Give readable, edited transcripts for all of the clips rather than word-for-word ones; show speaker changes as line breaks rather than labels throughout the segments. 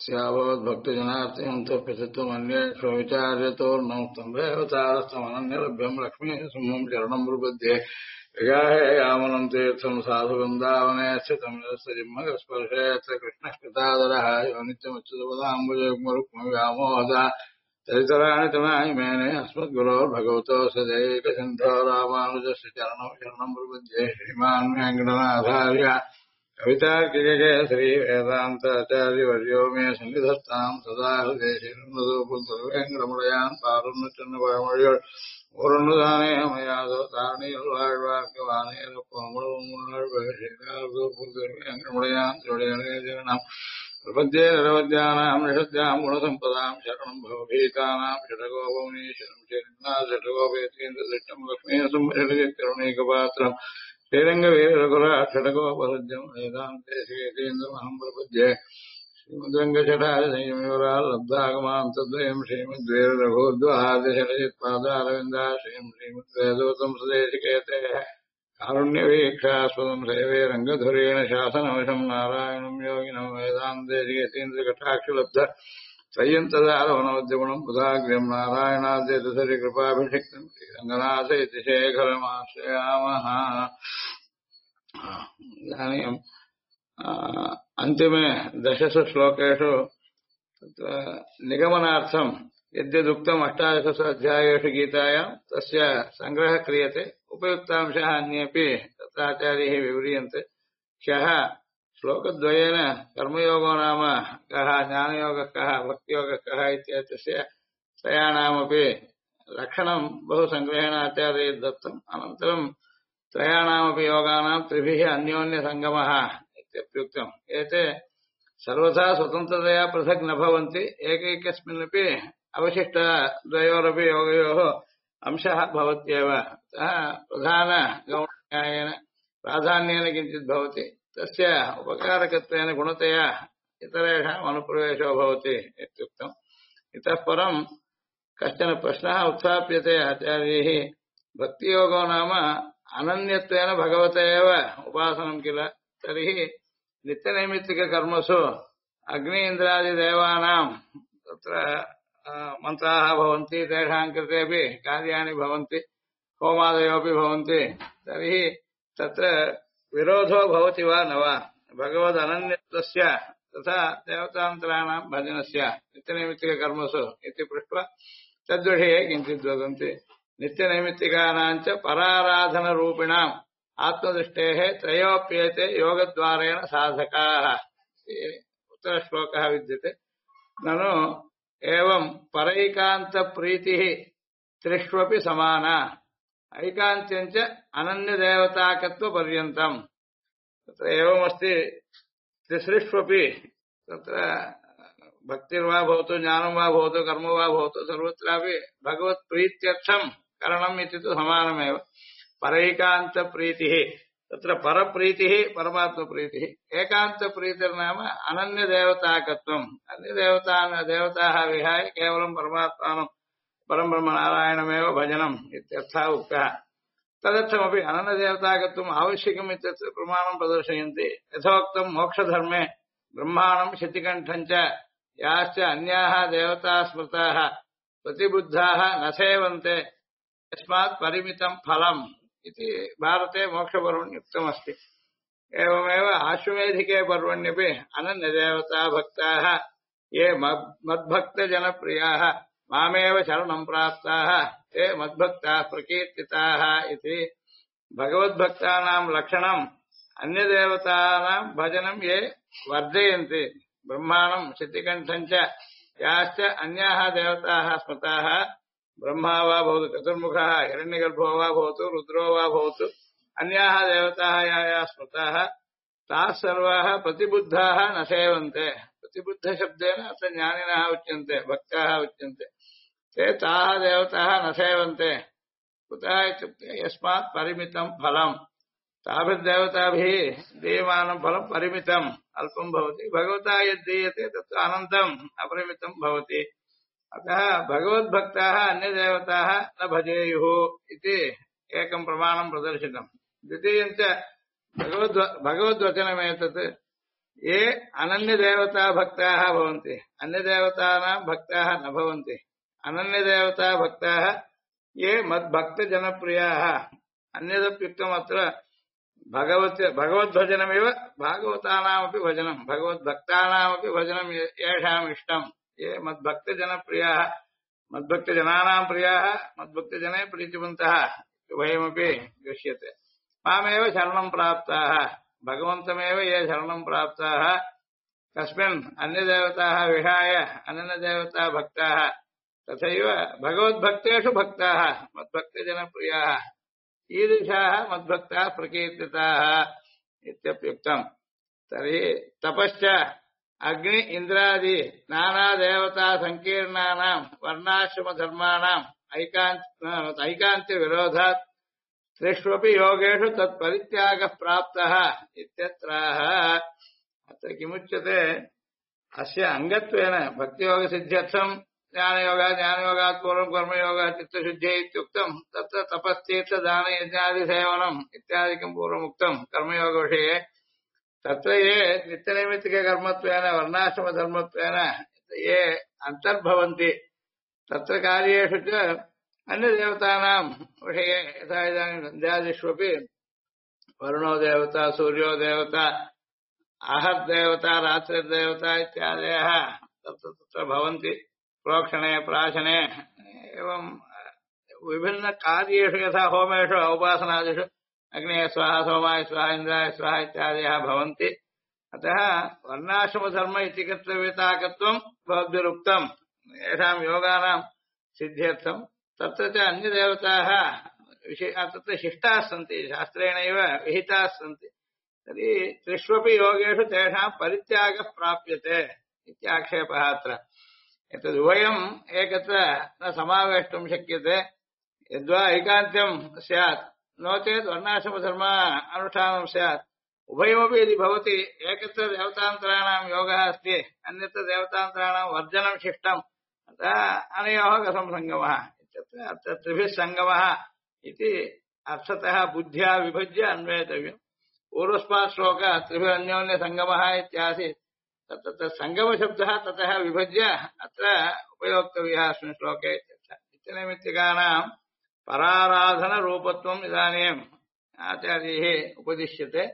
तस्याभवद्भक्तजनार्तिहं तप्यसत्त्वमन्येषु विचार्यतोर्णं स्तम्भेऽवतारस्तमनन्यलभ्यं लक्ष्मीः सिंहं शरणं प्रपद्ये विगाहे यामनं तीर्थं साधुवृन्दावने स्थितं यस्य कृष्णः कृतादरः यो नित्यमुच्युतपदाम्बुजयुग्मरुक्मव्यामोहदा चरितराणि तनाय मेने अस्मद्गुरोर्भगवतो सदैकसिन्धो रामानुजस्य चरणौ शरणं प्रपद्ये श्रीमान् वेङ्कटनाथार्य कवितार्किके श्री वेदान्ताचार्यवर्यो मे सन्निधत्ताम् सदा हृदेशिरमयान् पारुन्नचन्नपरमொழிகள் ஒருதானே அமையாதோ தாரணியில் வாழ்வாழ்வானேரப்பமுடையான் பிரபத்தியே நிரவத்தியானாம் நிஷத்யாம் குணசம்பதாம் சரணம் பவபீதானாம் ஷடகோபமுனீஸ்வரம் ஷடகோபேத்தீந்திர திட்டம் லக்ஷ்மீசம் கருணீகபாத்திரம் श्रीरंग वीर रघुराक्षकोपलज्जम वेदांतेन्द्रमहं प्रपद्ये श्रीमद्रंगचटारसंयमयोरालब्धागमां श्रीमद्वीर रघुद्वादशरजित्पादारविन्दाश्रीं श्रीमद्वेदोतं सुदेशिकेते कारुण्यवीक्षास्पदं सेवे रंगधुरेण शासनवशं नारायणं योगिनं वेदांतेन्द्रकटाक्षलब्ध संयन्तदारवनवद्यगुणं बुधाग्र्यं नारायणाद्यतसरि कृपाभिषिक्तं श्रीरङ्गनाथ इति शेखरमाश्रयामः। इदानीम् अन्तिमे दशसु श्लोकेषु निगमनार्थं यद्यदुक्तम् अष्टादशसु अध्यायेषु गीतायां तस्य सङ्ग्रहः क्रियते। उपयुक्तांशाः अन्येपि तत्र आचार्यैः विव्रियन्ते। ह्यः श्लोकद्वयेन कर्मयोगो नाम कः, ज्ञानयोगः कः, भक्तियोगः कः इत्येतस्य त्रयाणामपि लक्षणं बहु सङ्ग्रहेण आचार्यैः दत्तम्। अनन्तरं त्रयाणामपि योगानां त्रिभिः अन्योन्यसङ्गमः इत्यप्युक्तम्। एते सर्वथा स्वतन्त्रतया पृथक् न भवन्ति, एकैकस्मिन्नपि अवशिष्टद्वयोरपि योगयोः अंशः भवत्येव। अतः प्रधानगौणन्यायेन प्राधान्येन किञ्चित् भवति, तस्य उपकारकत्वेन गुणतया इतरेषाम् अनुप्रवेशो भवति इत्युक्तम्। इतः परं कश्चन प्रश्नः उत्थाप्यते आचार्यैः। भक्तियोगो नाम अनन्यत्वेन भगवते एव उपासनं किल, तर्हि नित्यनैमित्तिककर्मसु अग्नि इन्द्रादिदेवानां तत्र मन्त्राः भवन्ति, तेषां कृतेपि कार्याणि भवन्ति, होमादयोपि भवन्ति, तर्हि तत्र विरोधो भवति वा न वा भगवदनन्यत्वस्य तथा देवतान्तराणां भजनस्य नित्यनैमित्तिककर्मसु इति पृष्ट्वा तद्विषये किञ्चित् वदन्ति। नित्यनैमित्तिकानां च पराराधनरूपिणाम् आत्मदृष्टेः त्रयोप्येते योगद्वारेण साधकाः। उत्तरश्लोकः विद्यते। ननु एवं परैकान्तप्रीतिः त्रिष्वपि समाना, ऐकान्त्यञ्च अनन्यदेवताकत्वपर्यन्तम्। तत्र एवमस्ति, त्रिसृष्वपि तत्र भक्तिर्वा भवतु, ज्ञानं वा भवतु, कर्म वा भवतु, सर्वत्रापि भगवत्प्रीत्यर्थं करणम् इति तु समानमेव। परैकान्तप्रीतिः, तत्र परप्रीतिः परमात्मप्रीतिः, एकान्तप्रीतिर्नाम अनन्यदेवताकत्वम्। देवताः विहाय केवलं परमात्मानं परब्रह्म नारायणमेव भजनम् इत्यर्थः उक्तः। तदर्थमपि अनन्यदेवताकत्वम् आवश्यकम् इत्यत्र प्रमाणं प्रदर्शयन्ति। यथोक्तं मोक्षधर्मे ब्रह्माणं शितिकण्ठञ्च याश्च अन्याः देवताः स्मृताः प्रतिबुद्धाः न सेवन्ते यस्मात् परिमितं फलम् इति भारते मोक्षपर्वणि उक्तमस्ति। एवमेव आश्वमेधिके पर्वण्यपि अनन्यदेवता भक्ताः ये मद्भक्तजनप्रियाः मामेव शरणं प्राप्ताः ते मद्भक्ताः प्रकीर्तिताः इति भगवद्भक्तानां लक्षणम् अन्यदेवतानां भजनं ये वर्धयन्ति। ब्रह्माणं शितिकण्ठञ्च याश्च अन्याः देवताः स्मृताः, ब्रह्मा वा भवतु, चतुर्मुखः हिरण्यगर्भो वा भवतु, रुद्रो वा भवतु, अन्याः देवताः याः स्मृताः ताः सर्वाः प्रतिबुद्धाः न सेवन्ते। प्रतिबुद्धशब्देन अत्र ज्ञानिनः उच्यन्ते, भक्ताः उच्यन्ते। ते ताः देवताः न सेवन्ते। कुतः इत्युक्ते यस्मात् परिमितं फलम्, ताभिर्देवताभिः दीयमानं फलं परिमितम् अल्पं भवति, भगवता यद्दीयते तत् अनन्तम् अपरिमितं भवति। अतः भगवद्भक्ताः अन्यदेवताः न भजेयुः इति एकं प्रमाणं प्रदर्शितम्। द्वितीयञ्च भगवद्वचनमेतत् ये अनन्यदेवता भक्ताः भवन्ति अन्यदेवतानां भक्ताः न भवन्ति अनन्यदेवता भक्ताः ये मद्भक्तजनप्रियाः अन्यदप्युक्तम् अत्र भगवद्भजनमेव भागवतानामपि भजनं भगवद्भक्तानामपि भजनं येषाम् इष्टम् ये मद्भक्तजनप्रियाः मद्भक्तजनानां प्रियाः मद्भक्तजने प्रीतिवन्तः उभयमपि दृश्यते मामेव शरणं प्राप्ताः भगवन्तमेव ये शरणं प्राप्ताः कस्मिन् अन्यदेवताः विहाय अनन्यदेवता भक्ताः तथैव भगवद्भक्तेषु भक्ताः मद्भक्तजनप्रियाः ईदृशाः मद्भक्ताः प्रकीर्तिताः इत्यप्युक्तम् तर्हि तपश्च अग्नि इन्द्रादि नानादेवता संकीर्णानां वर्णाश्रमधर्माणाम् ऐकान्त्य विरोधात् त्रिष्वपि योगेषु तत्परित्यागः प्राप्तः इत्यत्राह अत्र किमुच्यते अस्य अङ्गत्वेन भक्तियोगसिद्ध्यर्थम् ज्ञानयोगात् पूर्वं कर्मयोगः चित्तशुद्धिः इत्युक्तम् तत्र तपस्तीर्थदानयज्ञादिसेवनम् इत्यादिकं पूर्वमुक्तम् कर्मयोगविषये तत्र ये नित्यनैमित्तिककर्मत्वेन वर्णाश्रमधर्मत्वेन ये अन्तर्भवन्ति तत्र कार्येषु च अन्यदेवतानां विषये यथा इदानीं सन्ध्यादिष्वपि वरुणो देवता सूर्यो देवता आहद्देवता रात्रिर्देवता इत्यादयः तत्र भवन्ति प्रोक्षणे प्राशने एवं विभिन्नकार्येषु यथा होमेषु उपासनादिषु अग्ने स्वाहा सोमाय स्वाहा इन्द्राय स्वाहा इत्यादयः भवन्ति अतः वर्णाश्रमधर्म इति कर्तव्यताकत्वं भवद्भिरुक्तम् येषां योगानां सिद्ध्यर्थं तत्र च अन्यदेवताः तत्र शिष्टाः सन्ति शास्त्रेणैव विहिताः सन्ति तर्हि त्रिष्वपि योगेषु तेषां परित्यागः प्राप्यते इत्याक्षेपः अत्र एतदुभयम् एकत्र न समावेष्टुं शक्यते यद्वा ऐकान्त्यं स्यात् नो चेत् वर्णाश्रमधर्म अनुष्ठानं स्यात् उभयमपि यदि भवति एकत्र देवतान्तराणां योगः अस्ति अन्यत्र देवतान्तराणां वर्जनं शिष्टम् अतः अनयोः कथं सङ्गमः इत्यत्र अत्र त्रिभिः सङ्गमः इति अर्थतः बुद्ध्या विभज्य अन्वेतव्यम् पूर्वस्मात् श्लोकः त्रिभिरन्योन्यसङ्गमः इत्यासीत् तत्र सङ्गमशब्दः ततः विभज्य अत्र उपयोक्तव्यः अस्मिन् श्लोके नित्यनैमित्तिकानां पराराधनरूपत्वम् इदानीम् आचार्यैः उपदिश्यते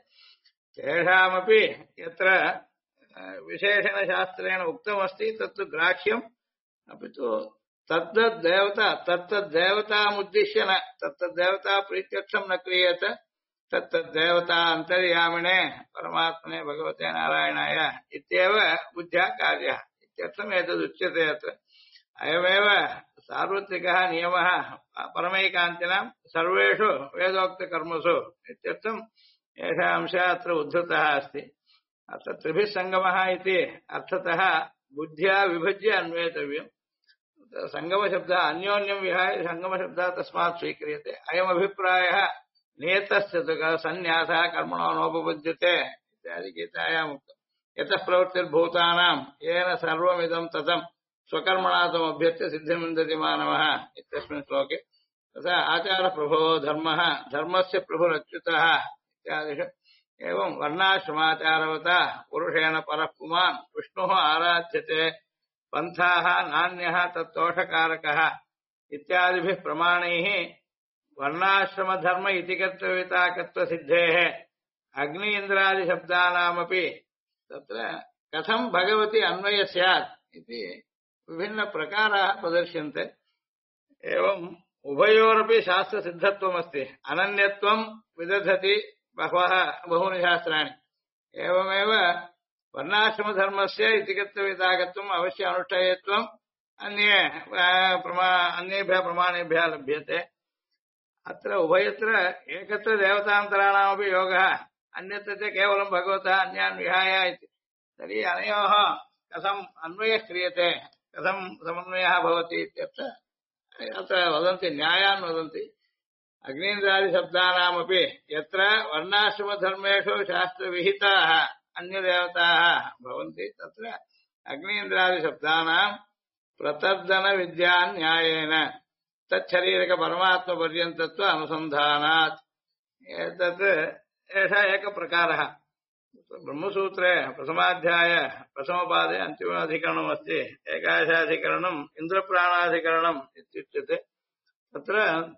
तेषामपि यत्र विशेषणशास्त्रेण उक्तमस्ति तत्तु ग्राह्यम् अपि तु तत्तद्देवतामुद्दिश्य न तत्तद्देवता प्रीत्यर्थं न क्रियते तत्तद्देवता अन्तर्यामिणे परमात्मने भगवते नारायणाय इत्येव बुद्ध्या कार्यः इत्यर्थम् एतदुच्यते अत्र अयमेव सार्वत्रिकः नियमः परमैकान्तिनां सर्वेषु वेदोक्तकर्मसु इत्यर्थम् एषः अंशः अत्र उद्धृतः अस्ति अत्र त्रिभिः सङ्गमः इति अर्थतः बुद्ध्या विभज्य अन्वेतव्यम् सङ्गमशब्दः अन्योन्यं विहाय सङ्गमशब्दः तस्मात् स्वीक्रियते अयमभिप्रायः नियतस्य सन्न्यासः कर्मणो नोपपद्यते इत्यादि गीतायाम् उक्तम् यतः प्रवृत्तिर्भूतानां येन सर्वमिदं ततं स्वकर्मणा तमभ्यर्च्य सिद्धिमिन्दति मानवः इत्यस्मिन् श्लोके तथा आचारप्रभो धर्मः धर्मस्य प्रभुरच्युतः इत्यादिषु एवं वर्णाश्रमाचारवता पुरुषेण परः पुमान् विष्णुः आराध्यते पन्थाः नान्यः तत्तोषकारकः इत्यादिभिः प्रमाणैः वर्णाश्रमधर्म इति कर्तव्यताकत्वसिद्धेः अग्नि इन्द्रादिशब्दानामपि तत्र कथं भगवति अन्वयः स्यात् इति विभिन्नप्रकाराः प्रदर्श्यन्ते एवं उभयोरपि शास्त्रसिद्धत्वमस्ति अनन्यत्वं विदधति बहूनि शास्त्राणि एवमेव वर्णाश्रमधर्मस्य इति कर्तव्यताकत्वम् अवश्य अनुष्ठेयत्वम् अन्येभ्यः प्रमाणेभ्यः लभ्यते अत्र उभयत्र एकत्र देवतान्तराणामपि योगः अन्यत्र च केवलं भगवतः अन्यान् विहाय इति तर्हि अनयोः कथम् अन्वयः क्रियते कथं समन्वयः भवति इत्यत्र अत्र वदन्ति न्यायान् वदन्ति अग्नीन्द्रादिशब्दानामपि यत्र वर्णाश्रमधर्मेषु शास्त्रविहिताः अन्यदेवताः भवन्ति तत्र अग्नीन्द्रादिशब्दानां प्रतर्दनविद्यान्यायेन तच्छरीरकपरमात्मपर्यन्तत्व अनुसन्धानात् एतत् एषः एकः प्रकारः ब्रह्मसूत्रे प्रथमाध्याय प्रथमपादे अन्तिमाधिकरणमस्ति एकादशाधिकरणम् इन्द्रप्राणाधिकरणम् इत्युच्यते। तत्र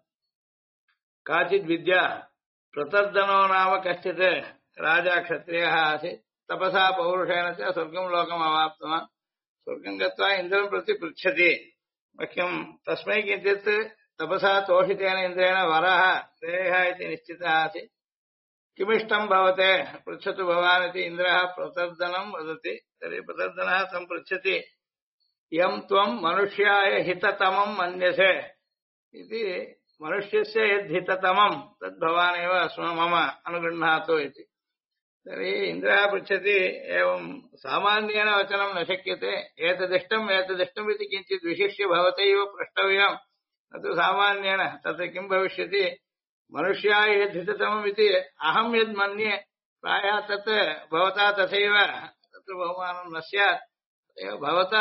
काचित् विद्या प्रतर्दनो नाम कश्चित् राजा क्षत्रियः आसीत् तपसा पौरुषेण च स्वर्गं लोकम् अवाप्तवान्। स्वर्गं गत्वा इन्द्रं प्रति पृच्छति मह्यं तस्मै किञ्चित् तपसा तोषितेन इन्द्रेण वरः देयः इति निश्चितः आसीत्। किमिष्टं भवते पृच्छतु भवान् इति इन्द्रः प्रतर्दनं वदति। तर्हि प्रतर्दनः तं पृच्छति यं त्वं मनुष्याय हिततमं मन्यसे इति मनुष्यस्य यद्हिततमं तद्भवानेव मम अनुगृह्णातु इति। तर्हि इन्द्रः पृच्छति एवं सामान्येन वचनं न शक्यते एतदिष्टम् एतदिष्टम् इति किञ्चित् विशिष्य भवतैव प्रष्टव्यम् न तु सामान्येन। तत्र किं भविष्यति मनुष्याय यद्धिततमम् इति अहं यद् मन्ये प्रायः तत् भवता तथैव तत्र बहुमानं न स्यात्। एव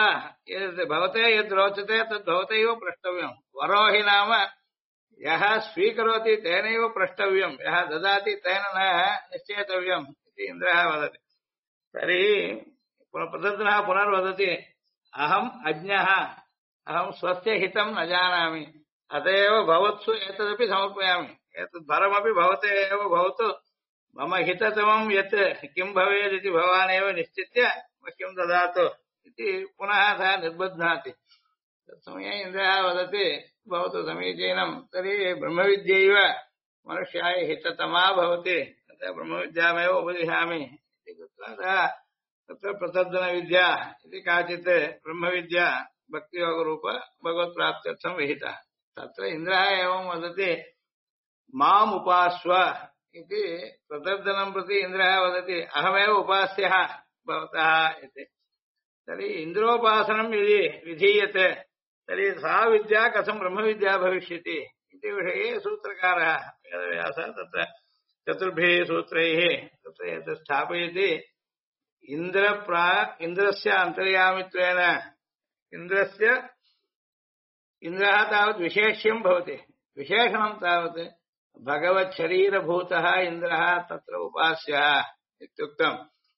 भवते यद् रोचते तद् भवतैव प्रष्टव्यम्। वरो हि नाम यः स्वीकरोति तेनैव प्रष्टव्यम् यः ददाति तेन न निश्चेतव्यम् इति इन्द्रः वदति। तर्हि प्रतर्दनः पुनर्वदति अहम् अज्ञः अहं स्वस्य हितं न जानामि अत एव भवत्सु एतदपि समर्पयामि। एतद् भरमपि भवते एव भवतु मम हिततमं यत् किं भवेदिति भवानेव निश्चित्य मह्यं ददातु इति पुनः सः निर्बध्नाति। तत्समये इन्द्रः वदति भवतु समीचीनं तर्हि ब्रह्मविद्यैव मनुष्याय हिततमा भवति अतः ब्रह्मविद्यामेव उपदिशामि इति कृत्वा सः तत्र प्रतर्दनविद्या इति काचित् ब्रह्मविद्या भक्तियोगरूप भगवत्प्राप्त्यर्थं विहिता। तत्र इन्द्रः एवं वदति माम् उपास्व इति प्रतर्दनं प्रति इन्द्रः वदति अहमेव उपास्यः भवतः इति। तर्हि इन्द्रोपासनं यदि विधीयते तर्हि सा विद्या कथं ब्रह्मविद्या भविष्यति इति विषये सूत्रकारः वेदव्यासः तत्र चतुर्भिः सूत्रैः तत्र एतत् स्थापयति। इन्द्रस्य अन्तर्यामित्वेन इन्द्रः तावत् विशेष्यं भवति। विशेषणं तावत् भगवच्छरीरभूतः इन्द्रः तत्र उपास्यः इत्युक्तम्।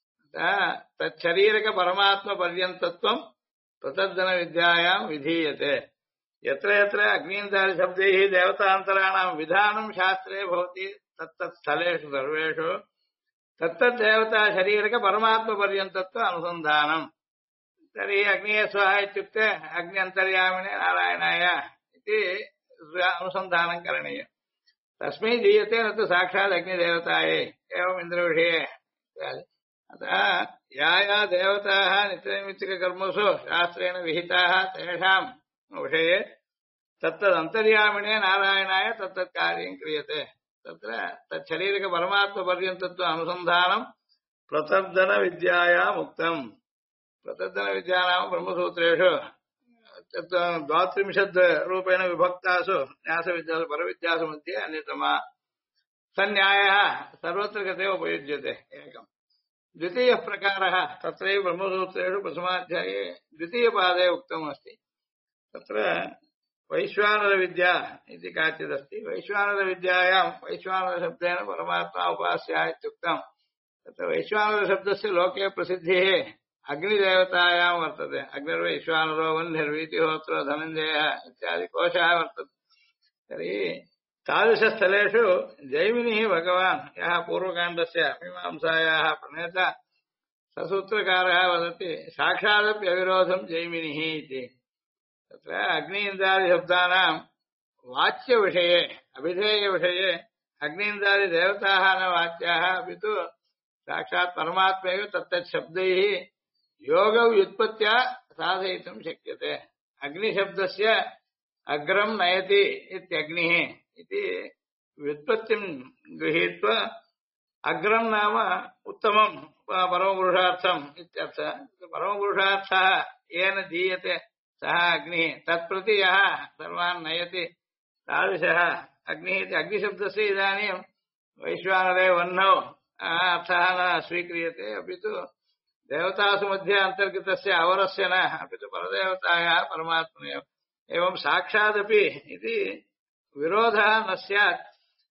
तच्छरीरकपरमात्मपर्यन्तत्वं प्रतर्दनविद्यायां विधीयते। यत्र यत्र अग्नीन्द्रादिशब्दैः देवतान्तराणां विधानं शास्त्रे भवति तत्तत् स्थलेषु सर्वेषु तत्तद्देवता शरीरकपरमात्मपर्यन्तत्व अनुसन्धानम्। तर्हि अग्नेः स्वाहा इत्युक्ते अग्न्यन्तर्यामिने नारायणाय इति अनुसन्धानं करणीयम्। तस्मै दीयते न तु साक्षात् अग्निदेवतायै एवम् इन्द्रविषये। अतः या देवताः नित्यनैमित्तिककर्मसु शास्त्रेण विहिताः तेषां विषये तत्तदन्तर्यामिणे नारायणाय तत्तत् कार्यं क्रियते। तत्र तच्छरीरकपरमात्मपर्यन्तत्व अनुसन्धानं प्रतर्दनविद्यायाम् उक्तम्। प्रतर्दनविद्या नाम ब्रह्मसूत्रेषु 32 रूपेण विभक्तासु न्यासविद्यासु परविद्यासु मध्ये अन्यतमा। सन्न्यायः सर्वत्र गते उपयुज्यते एकम्। द्वितीयः प्रकारः तत्रैव ब्रह्मसूत्रेषु प्रथमाध्याये द्वितीयपादे उक्तमस्ति। तत्र वैश्वानरविद्या इति काचिदस्ति। वैश्वानरविद्यायां वैश्वानरशब्देन परमात्मा उपास्यः इत्युक्तम्। तत्र वैश्वानरशब्दस्य लोके प्रसिद्धिः अग्निदेवतायां वर्तते। अग्निर्वैश्वानरो वह्निर्वीतिहोत्रो धनञ्जयः इत्यादि कोशः वर्तते। तर्हि तादृशस्थलेषु जैमिनिः भगवान् यः पूर्वकाण्डस्य मीमांसायाः प्रणेता ससूत्रकारः वदति साक्षादप्यविरोधं जैमिनिः इति। तत्र अग्नि इन्द्रादिशब्दानां वाच्यविषये अभिधेयविषये अग्नि इन्द्रादिदेवताः न वाच्याः अपि तु साक्षात् परमात्मैव तत्तच्छब्दैः योगव्युत्पत्त्या साधयितुं शक्यते। अग्निशब्दस्य अग्रं नयति इत्यग्निः इति व्युत्पत्तिं गृहीत्वा अग्रं नाम उत्तमं परमपुरुषार्थम् इत्यर्थः। परमपुरुषार्थः येन दीयते सः अग्निः तत्प्रति यः सर्वान् नयति तादृशः अग्निः इति। अग्निशब्दस्य इदानीं वैश्वानरे वह्नौ अर्थः न स्वीक्रियते अपि तु देवतासु मध्ये अन्तर्गतस्य अवरस्य न अपि तु परदेवतायाः परमात्मने एवं साक्षादपि इति विरोधः न स्यात्।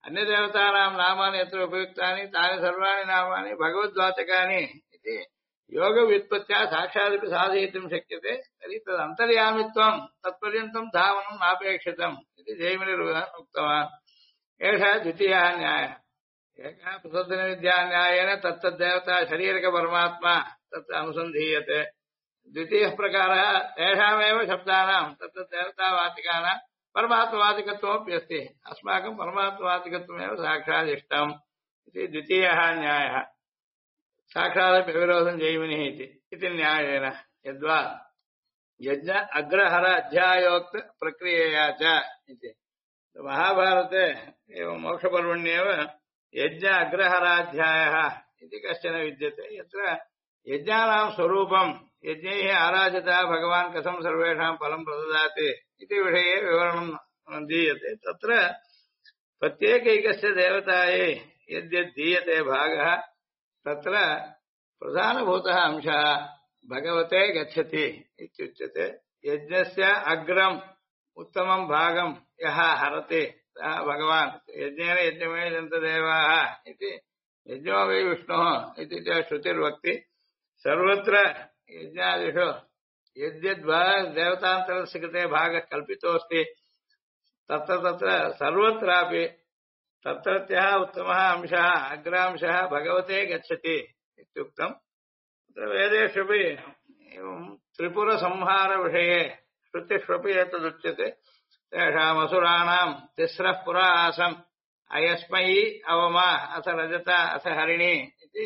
अन्यदेवतानां नामानि यत्र उपयुक्तानि तानि सर्वाणि नामानि भगवद्वाचकानि इति योगव्युत्पत्त्या साक्षादपि साधयितुं शक्यते तर्हि तदन्तर्यामित्वं तत्पर्यन्तं धावनं नापेक्षितम् इति जैमिनिरुक्तवान् एषः द्वितीयः न्यायः एकः प्रसद्धनविद्यान्यायेन तत्तद्देवता शरीरकपरमात्मा तत्र अनुसन्धीयते द्वितीयः प्रकारः तेषामेव शब्दानां तत्तद्देवतावाचिकानां परमात्मवाचिकत्वमपि अस्ति अस्माकं परमात्मवाचिकत्वमेव साक्षादिष्टम् इति द्वितीयः न्यायः साक्षादपि विरोधं जैमिनिः इति न्यायेन यद्वा यज्ञ अग्रहर अध्यायोक्त प्रक्रियया च इति महाभारते एवं मोक्षपर्वण्येव यज्ञ अग्रहराध्यायः इति कश्चन विद्यते यत्र यज्ञानां स्वरूपं यज्ञैः आराधितः भगवान् कथं सर्वेषां फलं प्रददाति इति विषये विवरणं दीयते तत्र प्रत्येकैकस्य देवतायै यद्यद्दीयते भागः तत्र प्रधानभूतः अंशः भगवते गच्छति इत्युच्यते यज्ञस्य अग्रम् उत्तमं भागं यः हरति सः भगवान् यज्ञेन यज्ञमेजन्तदेवाः इति यज्ञो वै विष्णुः इति च श्रुतिर्वक्ति सर्वत्र यज्ञादिषु यद्यद्देवतान्तरस्य कृते भागः कल्पितोऽस्ति तत्र तत्र सर्वत्रापि तत्रत्यः उत्तमः अंशः अग्रांशः भगवते गच्छति इत्युक्तम् तत्र वेदेष्वपि एवं त्रिपुरसंहारविषये श्रुतिष्वपि एतदुच्यते तेषामसुराणां तिस्रः पुरा आसन् अयस्मयी अवमा अथ रजता अथ हरिणी इति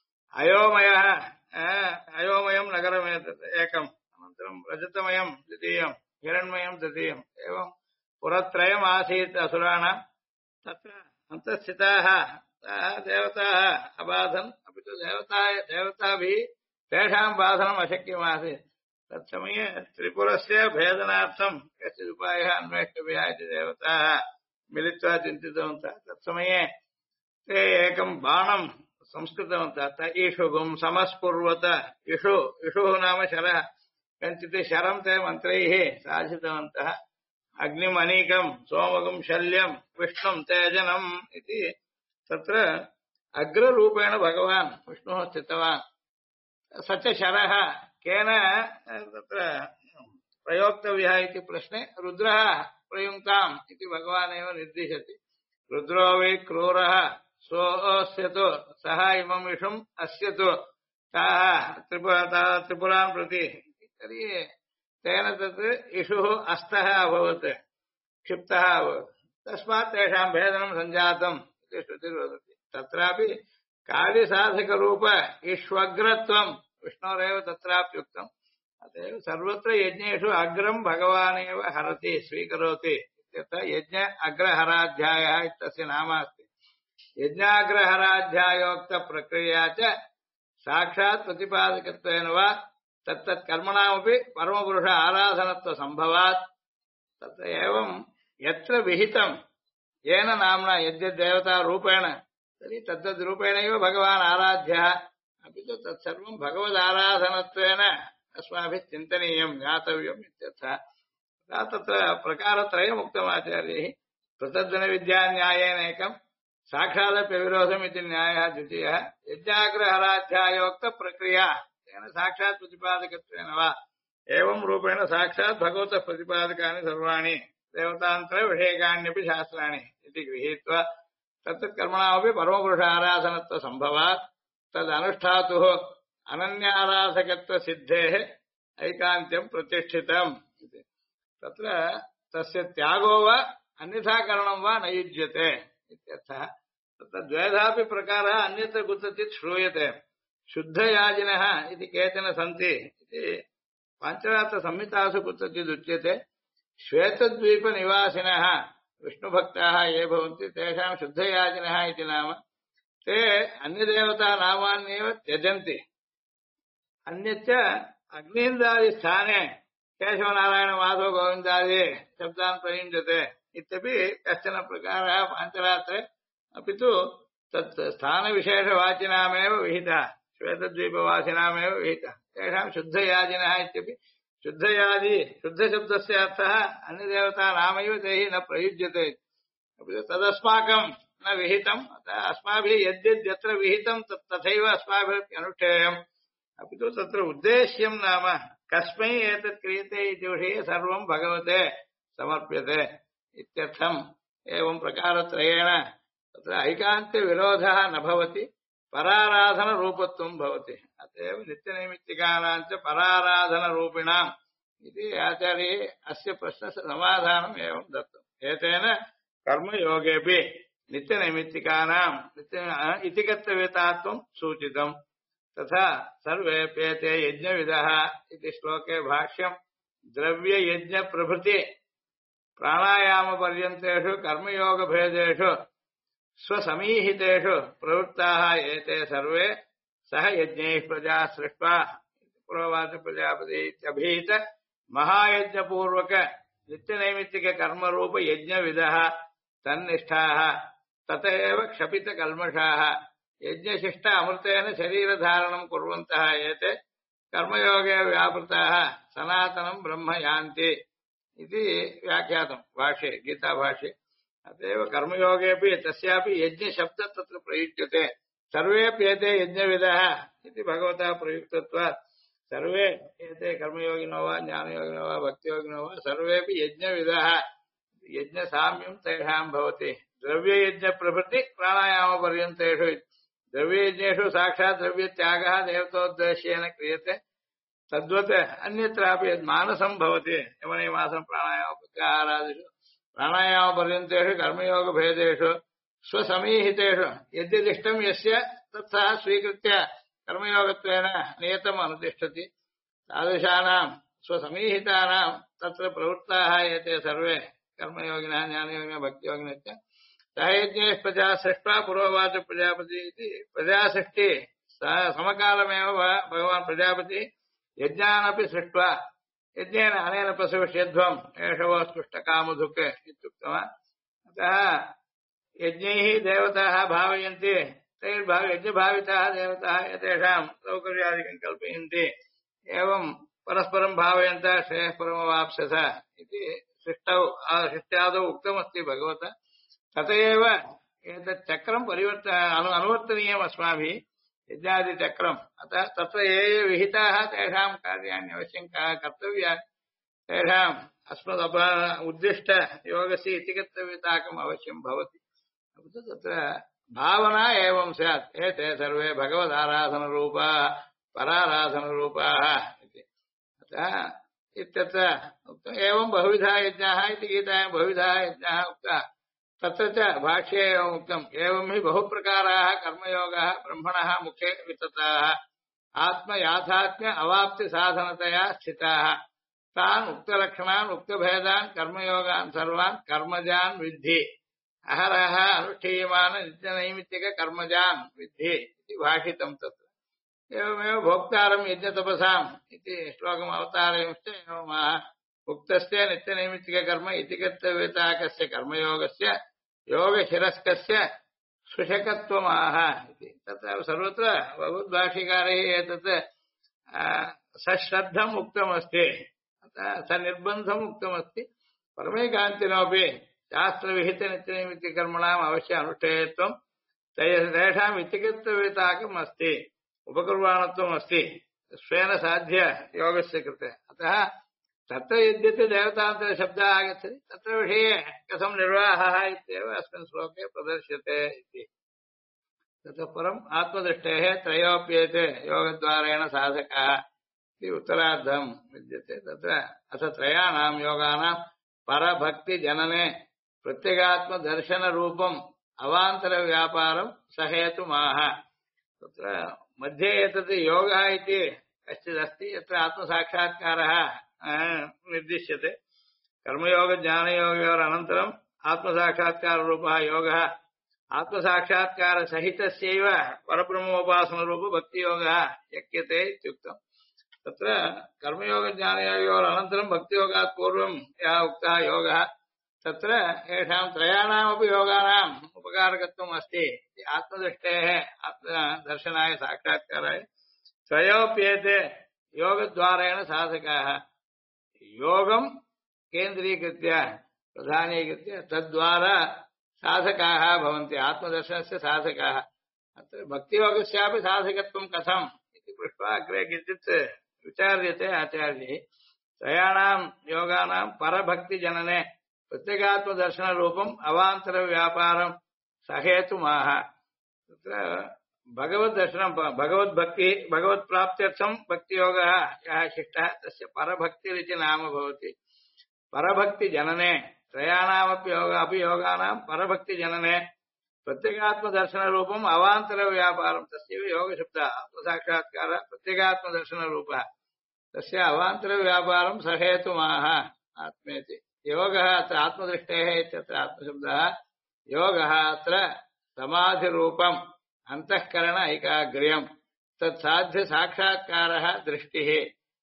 अयोमयं नगरमेतत् एकम् अनन्तरं रजतमयं द्वितीयं हिरण्मयं तृतीयम् एवं पुरत्रयम् आसीत् असुराणां तत्र अन्तःस्थिताः देवताः अबाधन् अपि तु देवताभिः तेषां बाधनम् अशक्यमासीत् तत्समये त्रिपुरस्य भेदनार्थं कश्चित् उपायः अन्वेष्टव्यः इति देवताः मिलित्वा चिन्तितवन्तः तत्समये ते एकं बाणं संस्कृतवन्तः त ईषुगुं समस्पुर्वत इषुः नाम शरः कञ्चित् शरं ते मन्त्रैः साधितवन्तः अग्निम् अनीकं सोमगुं शल्यं विष्णुं तेजनम् इति तत्र अग्ररूपेण भगवान् विष्णुः स्थितवान् स च शरः केन तत्र प्रयोक्तव्यः इति प्रश्ने रुद्रः प्रयुङ्क्ताम् इति भगवान् एव निर्दिशति रुद्रो वै क्रूरः सोऽस्यतु सः इमम् इषुम् अस्यतु ताः त्रिपुरान् प्रति तर्हि तेन तत् इषुः अस्तः अभवत् क्षिप्तः अभवत् तस्मात् तेषां भेदनं सञ्जातम् इति श्रुतिर्वदति तत्रापि कार्यसाधकरूप इष्वग्रत्वं विष्णोरेव तत्राप्युक्तम् अतएव सर्वत्र यज्ञेषु अग्रं भगवानेव हरति स्वीकरोति इत्यतः यज्ञ अग्रहराध्यायः इत्यस्य नाम अस्ति यज्ञाग्रहराध्यायोक्त प्रक्रिया च साक्षात् प्रतिपादकत्वेन वा तत्तत्कर्मणामपि परमपुरुष आराधनत्व संभवात् तत्र एवं यत्र विहितं येन नाम्ना यद्यद्देवता रूपेण तर्हि तद्रूपेणैव भगवान् आराध्यः अपि तु तत्सर्वं भगवदाराधनत्वेन अस्माभिः चिन्तनीयं ज्ञातव्यम् इत्यर्थः तत्र प्रकारत्रयम् उक्तमाचार्यैः प्रतद्दिनविद्यान्यायेन एकं साक्षादपि विरोधम् इति न्यायः द्वितीयः यज्ञाग्रहराध्यायोक्तप्रक्रिया तेन साक्षात् प्रतिपादकत्वेन वा एवं रूपेण साक्षात् भगवतः प्रतिपादकानि सर्वाणि देवतान्तरविषयकान्यपि शास्त्राणि इति गृहीत्वा तत्तत्कर्मणामपि परमपुरुष आराधनत्वसम्भवात् तदनुष्ठातुः अनन्याराधकत्वसिद्धेः ऐकान्त्यं प्रतिष्ठितम् इति तत्र तस्य त्यागो वा अन्यथा करणं वा न युज्यते इत्यर्थः तत्र द्वैधापि प्रकारः अन्यत्र कुत्रचित् श्रूयते शुद्धयाजिनः इति केचन सन्ति इति पाञ्चरात्रसंहितासु कुत्रचित् उच्यते श्वेतद्वीपनिवासिनः विष्णुभक्ताः ये भवन्ति तेषां शुद्धयाजिनः इति नाम ते अन्यदेवतानामान्येव त्यजन्ति अन्यच्च अग्नीन्द्रादिस्थाने केशवनारायण माधव गोविन्दादि शब्दान् प्रयुञ्जते इत्यपि कश्चन प्रकारः पाञ्चरात्रे अपि तु तत् स्थानविशेषवाचिनामेव विहितः श्वेतद्वीपवासिनामेव विहितः तेषां शुद्धयाजिनः इत्यपि शुद्धयादि शुद्धशब्दस्य अर्थः अन्यदेवतानामैव तैः न प्रयुज्यते अपि तदस्माकं न विहितम् अतः अस्माभिः यद्यद्यत्र विहितं तथैव अस्माभिः अनुष्ठेयम् अपि तु तत्र उद्देश्यं नाम कस्मै एतत् क्रियते इति विषये सर्वं भगवते समर्प्यते इत्यर्थम् एवं प्रकारत्रयेण तत्र ऐकान्त्यविरोधः न भवति पराराधनरूपत्वं भवति अतएव नित्यनैमित्तिकानां च पराराधनरूपिणाम् इति आचार्ये अस्य प्रश्नस्य समाधानम् एवं दत्तम् एतेन कर्मयोगेऽपि नित्यनैमित्तिकानां इतिकर्तव्यतात्वं सूचितम् तथा सर्वेऽप्येते यज्ञविदः इति श्लोके भाष्यम् द्रव्ययज्ञप्रभृति प्राणायामपर्यन्तेषु कर्मयोगभेदेषु स्वसमीहितेषु प्रवृत्ताः एते सर्वे सह यज्ञैः प्रजा सृष्ट्वा पुरोवाच प्रजापति इत्यभिहित महायज्ञपूर्वक नित्यनैमित्तिक कर्मरूप यज्ञविदः तन्निष्ठाः तत एव क्षपितकल्मषाः यज्ञशिष्ट अमृतेन शरीरधारणं कुर्वन्तः एते कर्मयोगे व्यापृताः सनातनं ब्रह्म यान्ति इति व्याख्यातं भाष्ये गीताभाष्ये अतएव कर्मयोगेऽपि तस्यापि यज्ञशब्दः तत्र प्रयुज्यते सर्वेऽप्येते यज्ञविदः इति भगवतः प्रयुक्तत्वात् सर्वे एते कर्मयोगिनो वा ज्ञानयोगिनो वा भक्तियोगिनो वा सर्वेऽपि यज्ञविदः यज्ञसाम्यं तेषां भवति द्रव्ययज्ञप्रभृति प्राणायामपर्यन्तेषु द्रव्ययज्ञेषु साक्षात् द्रव्यत्यागः देवतोद्देश्येन क्रियते तद्वत् अन्यत्रापि यद्मानसं भवति यमनियमासनं प्राणायामप्रत्याहारादिषु प्राणायामपर्यन्तेषु कर्मयोगभेदेषु स्वसमीहितेषु यद्यदिष्टं यस्य तत्सः स्वीकृत्य कर्मयोगत्वेन नियतम् अनुतिष्ठति तादृशानां स्वसमीहितानां तत्र प्रवृत्ताः एते सर्वे कर्मयोगिनः ज्ञानयोगिनः भक्तियोगिनश्च सह यज्ञैः प्रजा सृष्ट्वा पुरोवाच प्रजापति इति प्रजासृष्टि समकालमेव भगवान् प्रजापति यज्ञानपि सृष्ट्वा यज्ञेन अनेन प्रसविष्यध्वम् एष वो स्पृष्टकामधुक् इत्युक्तवान् अतः यज्ञैः देवताः भावयन्ति यज्ञभाविताः देवताः एतेषां सौकर्यादिकं कल्पयन्ति एवं परस्परं भावयन्तः श्रेयःपरमवाप्स्यथ इति सृष्ट्यादौ उक्तमस्ति भगवता तत एव एतत् चक्रं अनुवर्तनीयम् अस्माभिः यज्ञादिचक्रम् अतः तत्र ये ये विहिताः तेषां कार्याणि अवश्यं कर्तव्यानि तेषाम् अस्मद् उद्दिष्ट योगस्य इतिकर्तव्यताकम् अवश्यं भवति तत्र भावना एवं स्यात् एते सर्वे भगवदाराधनरूपाः पराराधनरूपाः इति अतः इत्यत्र एवं बहुविधा यज्ञाः इति गीतायां बहुविधा यज्ञाः उक्ताः तत्र च भाष्ये एवम् उक्तम् एवं हि बहुप्रकाराः कर्मयोगाः ब्रह्मणः मुखे वितताः आत्मयाथात्म्य अवाप्तिसाधनतया स्थिताः तान् उक्तलक्षणान् उक्तभेदान् कर्मयोगान् सर्वान् कर्मजान् विद्धि अहरः अनुष्ठीयमान नित्यनैमित्तिककर्मजान् विद्धि इति भाषितं तत्र एवमेव भोक्तारं यज्ञतपसाम् इति श्लोकम् अवतारयंश्च एवमाह उक्तस्य नित्यनैमित्तिककर्म इति कर्तव्यताकस्य कर्मयोगस्य योगशिरस्कस्य सुषकत्वमाह इति तत्र सर्वत्र भगवद्भाष्यकारैः एतत् सश्रद्धम् उक्तमस्ति अतः सनिर्बन्धम् उक्तमस्ति परमैकान्तिनोऽपि शास्त्रविहितनित्यनैमित्तिकर्मणाम् अवश्य अनुष्ठेयत्वं तेषाम् इतिकर्तव्यताकम् अस्ति उपकुर्वाणत्वम् अस्ति स्वेन साध्य योगस्य कृते अतः तत्र यद्यत् देवतान्तरशब्दः आगच्छति तत्र विषये कथं निर्वाहः इत्येव अस्मिन् श्लोके प्रदर्श्यते इति ततः परम् आत्मदृष्टेः त्रयोऽप्येते योगद्वारेण साधकाः इति उत्तरार्धं विद्यते तत्र अथ त्रयाणां योगानां परभक्तिजनने प्रत्यगात्मदर्शनरूपम् अवान्तरव्यापारं सहेतुमाह तत्र मध्ये एतत् योगः इति कश्चिदस्ति यत्र आत्मसाक्षात्कारः निर्दिश्यते कर्मयोगज्ञानयोगयोरनन्तरम् आत्मसाक्षात्काररूपः योगः आत्मसाक्षात्कारसहितस्यैव परब्रह्मोपासनरूपभक्तियोगः शक्यते इत्युक्तम् तत्र कर्मयोगज्ञानयोगयोरनन्तरं भक्तियोगात् पूर्वं यः उक्तः योगः तत्र येषां त्रयाणामपि योगानाम् उपकारकत्वम् अस्ति आत्मदृष्टेः आत्मदर्शनाय साक्षात्काराय त्रयोऽप्येते योगद्वारेण साधकाः योगं केन्द्रीकृत्य प्रधानीकृत्य तद्वारा साधकाः भवन्ति आत्मदर्शनस्य साधकाः अत्र भक्तियोगस्यापि साधकत्वं कथम् इति पृष्ट्वा अग्रे किञ्चित् विचार्यते आचार्यैः त्रयाणां योगानां परभक्तिजनने प्रत्यगात्मदर्शनरूपम् अवान्तरव्यापारं सहेतुमाह तत्र भगवद्दर्शनं भगवद्भक्तिः भगवत्प्राप्त्यर्थं भक्तियोगः यः शिष्टः तस्य परभक्तिरिति नाम भवति परभक्तिजनने त्रयाणामपि योगानां परभक्तिजनने प्रत्यगात्मदर्शनरूपम् अवान्तरव्यापारं तस्यैव योगशब्दः आत्मसाक्षात्कारः प्रत्यगात्मदर्शनरूपः तस्य अवान्तरव्यापारं सहेतुमाह आत्मेति योगः अत्र आत्मदृष्टेः इत्यत्र आत्मशब्दः योगः अत्र समाधिरूपम् अंतःकरण ऐकाग्र्यम् तत्साध्यसाक्षात्कारः दृष्टिः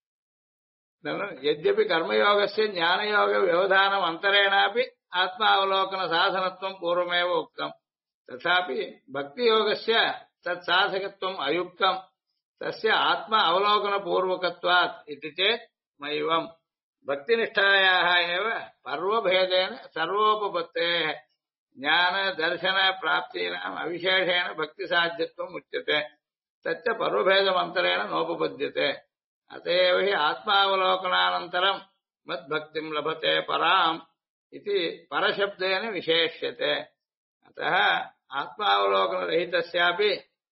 यद्यपि कर्मयोगस्य ज्ञानयोगव्यवधानम् अन्तरेणापि आत्मावलोकनसाधनत्वं पूर्वमेव उक्तम् तथापि भक्तियोगस्य तत्साधकत्वम् अयुक्तम् तस्य आत्मा अवलोकनपूर्वकत्वात् इति चेत् मैवम् भक्तिनिष्ठायाः एव पर्वभेदेन सर्वोपपत्तेः ज्ञान दर्शन प्राप्तीनाम् अविशेषेण भक्तिसाध्यत्वम् उच्यते तच्च पर्वभेदमन्तरेण नोपपद्यते अत एव हि आत्मावलोकनानन्तरम् मद्भक्तिम् लभते पराम् इति परशब्देन विशेष्यते अतः आत्मावलोकनरहितस्यापि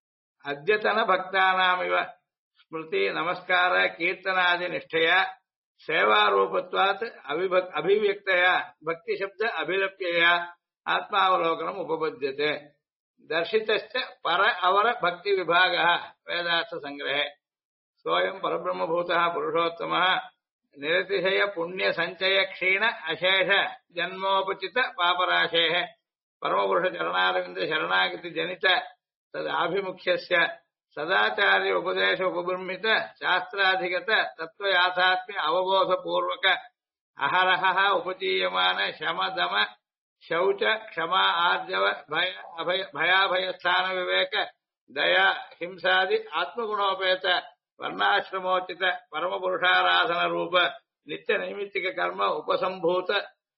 अद्यतनभक्तानामिव स्मृति नमस्कार कीर्तनादिनिष्ठया सेवारूपत्वात् अभिव्यक्तया भक्तिशब्द अभिलप्यया आत्मावलोकनम् उपपद्यते दर्शितश्च पर अवर भक्ति विभागः वेदार्थ संग्रहे सोऽयं परब्रह्मभूतः पुरुषोत्तमः निरतिशय पुण्य संचय क्षीण अशेष जन्मोपचित पापराशेः परमपुरुष चरणारविंद शरणागति जनित तदाभिमुख्यस्य सदाचार्य उपदेश उपबृंहित शास्त्राधिगत तत्वयाथात्म्य अवबोध पूर्वक अहरहः उपचीयमान शम दम शौच क्षमा आर्जव भय भयाभयस्थान विवेक दया हिंसादि आत्मगुणोपेत वर्णाश्रमोचित परमपुरुषाराधन रूप नित्य नैमित्तिक कर्म उपसंभूत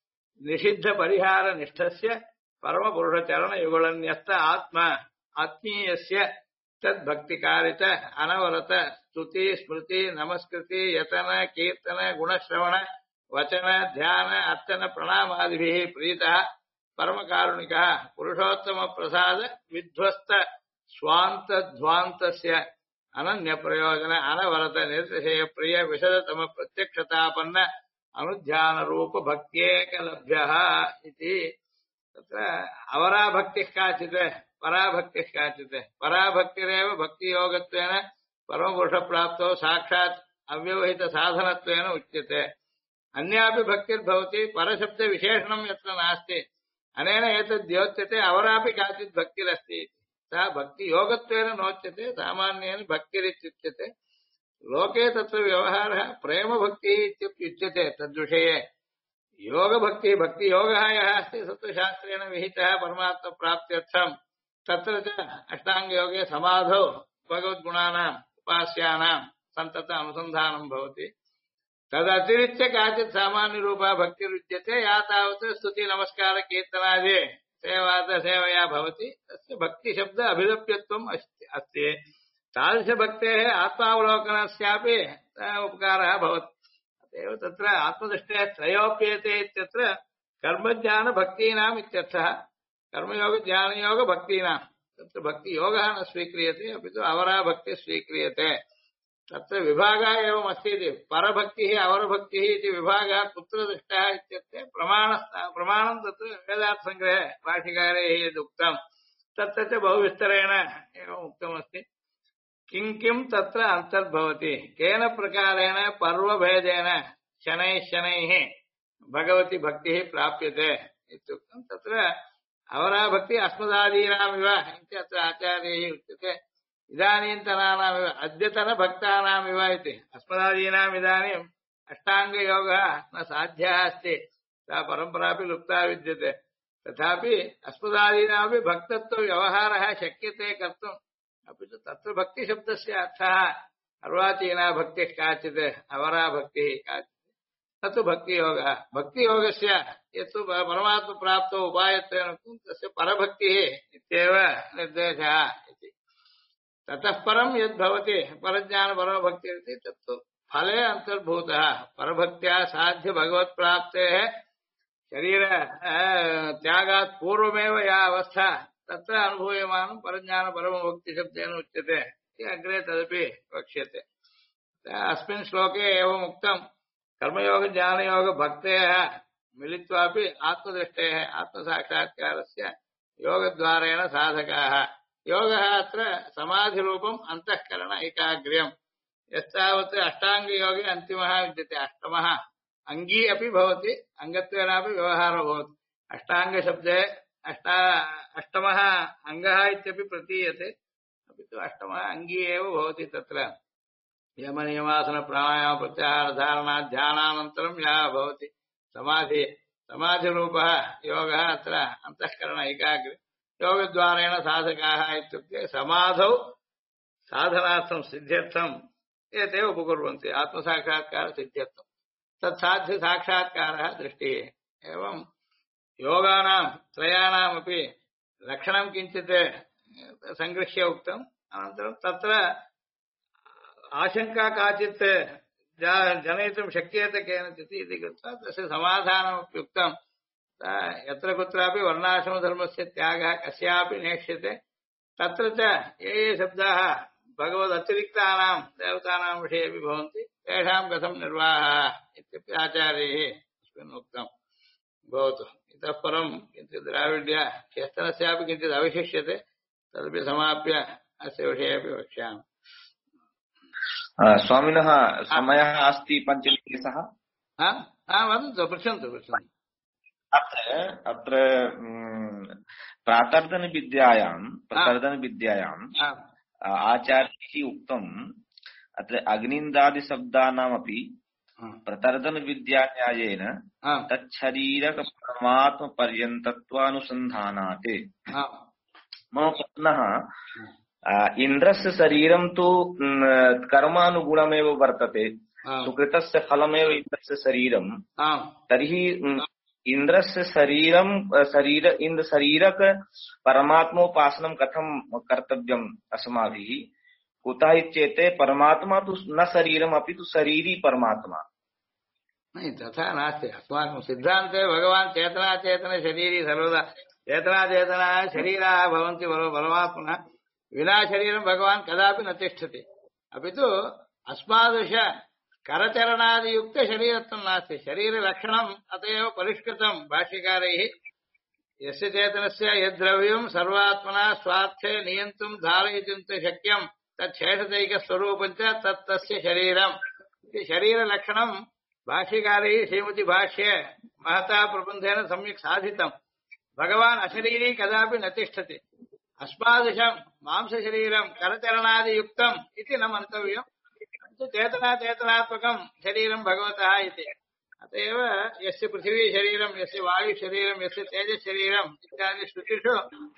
निषिद्ध परिहार निष्ठस्य परमपुरुष चरण युगलन्यस्त आत्मा आत्मीयस्य तद्भक्तिकारित अनवरत स्तुति स्मृति नमस्कृति यतन कीर्तन गुणश्रवण वचन ध्यान अर्चन प्रणामादिभिः प्रीतः परमकारुणिकः पुरुषोत्तम प्रसाद विध्वस्त स्वान्त ध्वान्तस्य अनन्य प्रयोजन अनवरत निर्तिशय प्रिय विशदतम प्रत्यक्षतापन्न अनुध्यान रूप भक्त्येकलभ्यः इति तत्र अवराभक्तिः काचित् पराभक्तिः काचित् पराभक्तिरेव भक्तियोगत्वेन परमपुरुषप्राप्तौ साक्षात् अव्यवहित साधनत्वेन उच्यते अन्यापि भक्तिर्भवति परशब्दविशेषणं यत्र नास्ति अनेन एतद् द्योच्यते अवरापि काचित् भक्तिरस्ति सा भक्तियोगत्वेन नोच्यते सामान्येन भक्तिरित्युच्यते लोके तत्र व्यवहारः प्रेमभक्तिः इत्युच्यते तद्विषये योगभक्तिः भक्तियोगः यः अस्ति सत्त्वशास्त्रेण विहितः परमात्मप्राप्त्यर्थं तत्र च अष्टाङ्गयोगे समाधौ भगवद्गुणानाम् उपास्यानां सन्तत अनुसन्धानं भवति तदतिरिच्य काचित् सामान्यरूपा भक्तिरुच्यते या तावत् स्तुति नमस्कार कीर्तनादि सेवया भवति तस्य भक्तिशब्द अभिलप्यत्वम् अस्ति तादृशभक्तेः आत्मावलोकनस्यापि उपकारः भवति अतएव तत्र आत्मदृष्टेः त्रयोप्येते इत्यत्र कर्मज्ञानभक्तीनाम् इत्यर्थः कर्मयोग ज्ञानयोग भक्तीनाम् तत्र भक्तियोगः न स्वीक्रियते अपि तु अवराभक्तिः स्वीक्रियते तत्र विभागः एवम् अस्ति इति परभक्तिः अवरभक्तिः इति विभागः कुत्र दृष्टः इत्युक्ते प्रमाणं तत्र वेदार्थसङ्ग्रहे भाष्यकारैः यदुक्तम् तत्र च बहुविस्तरेण एवम् उक्तमस्ति किं किं तत्र अन्तर्भवति केन प्रकारेण पर्वभेदेन शनैः शनैः भगवति भक्तिः प्राप्यते इत्युक्तं तत्र अवराभक्तिः अस्मदादीनामिव इत्यत्र आचार्यैः उच्यते इदानीन्तनानामिव अद्यतनभक्तानामिव इति अस्मदादीनाम् इदानीम् अष्टाङ्गयोगः न साध्यः अस्ति सा परम्परापि लुप्ता विद्यते तथापि अस्मदादीनामपि भक्तत्वव्यवहारः शक्यते कर्तुम् अपि तु तत्र भक्तिशब्दस्य अर्थः अर्वाचीना भक्तिः काचित् अवरा भक्तिः काचित् तत्तु भक्तियोगः भक्तियोगस्य यत्तु परमात्मप्राप्तौ उपायत्वेन उक्तं तस्य परभक्तिः इत्येव निर्देशः इति ततः परं यद्भवति परज्ञानपरमभक्तिरिति तत्तु फले अन्तर्भूतः परभक्त्या साध्य भगवत्प्राप्तेः शरीर त्यागात् पूर्वमेव या अवस्था तत्र अनुभूयमानं परज्ञानपरमभक्तिशब्देन उच्यते इति अग्रे तदपि वक्ष्यते अस्मिन् श्लोके एवम् उक्तं कर्मयोग ज्ञानयोग भक्तेः मिलित्वापि आत्मदृष्टेः आत्मसाक्षात्कारस्य योगद्वारेण साधकाः योगः अत्र समाधिरूपम् अन्तःकरण एकाग्र्यम् यस्तावत् अष्टाङ्गयोगे अन्तिमः विद्यते अष्टमः अङ्गी अपि भवति अङ्गत्वेनापि व्यवहारो भवति अष्टाङ्गशब्दे अष्टमः अङ्गः इत्यपि प्रतीयते अपि तु अष्टमः अङ्गी एव भवति तत्र यमनियमासन प्राणायाम प्रत्याहार धारणा ध्यानानन्तरं यः भवति समाधिरूपः योगः अत्र अन्तःकरण एकाग्रे योगद्वारेण साधकाः इत्युक्ते समाधौ साधनार्थं सिद्ध्यर्थम् एते उपकुर्वन्ति आत्मसाक्षात्कार सिद्ध्यर्थं तत्साध्य साक्षात्कारः दृष्टिः एवं योगानां त्रयाणामपि लक्षणं किञ्चित् सङ्गृह्य उक्तम् अनन्तरं तत्र आशंका काचित् जनयितुं शक्यते केनचित् इति कृत्वा तस्य समाधानमपि उक्तं यत्र कुत्रापि वर्णाश्रमधर्मस्य त्यागः कस्यापि नेक्ष्यते तत्र च ये शब्दाः भगवदतिरिक्तानां देवतानां विषये अपि भवन्ति तेषां कथं निर्वाहः इत्यपि आचार्यैः अस्मिन् उक्तं भवतु इतः परं किञ्चित् द्राविड्य ह्यस्तनस्यापि किञ्चित् अवशिष्यते तदपि समाप्य अस्य विषये अपि वक्ष्यामि
स्वामिनः समयः अस्ति पञ्चनिमेषः
वदन्तु पृच्छन्तु
अत्र प्रातर्दनविद्यायाम् आचार्यैः उक्तम् अत्र अग्निन्दादिशब्दानामपि प्रतर्दनविद्यान्यायेन तच्छरीरकपरमात्मपर्यन्तत्वानुसन्धानात् मम प्रश्नः इन्द्रस्य शरीरं तु कर्मानुगुणमेव वर्तते सुकृतस्य फलमेव इन्द्रस्य शरीरं तर्हि इन्द्रस्य शरीरक परमात्मोपासनं कथं कर्तव्यम् अस्माभिः कुतः इत्येते परमात्मा तु न शरीरम् अपि तु शरीरी परमात्मा
नहीं तथा नास्ति अस्माकं सिद्धान्ते भगवान् चेतना चेतन शरीरी सर्वदा चेतना चेतना शरीराः भवन्ति परमात्मनः विना शरीरं भगवान् कदापि न तिष्ठति अपि तु अस्मादृश करचरणादियुक्त शरीरत्वं नास्ति शरीरलक्षणम् अत एव परिष्कृतं भाष्यकारैः यस्य चेतनस्य यद्द्रव्यं सर्वात्मना स्वार्थे नियन्तुं धारयितुं च शक्यं तच्छेषदैकस्वरूपं च तत्तस्य शरीरम् इति शरीरलक्षणं भाष्यकारैः श्रीमति भाष्ये महता प्रबन्धेन सम्यक् साधितं भगवान् अशरीरी कदापि न तिष्ठति अस्मादृशं मांसशरीरं करचरणादियुक्तम् इति न मन्तव्यम् चेतना चेतनात्मकं शरीरं भगवतः इति अत एव यस्य पृथिवी शरीरं यस्य वायु शरीरं यस्य तेजः शरीरम् इत्यादि श्रुतिषु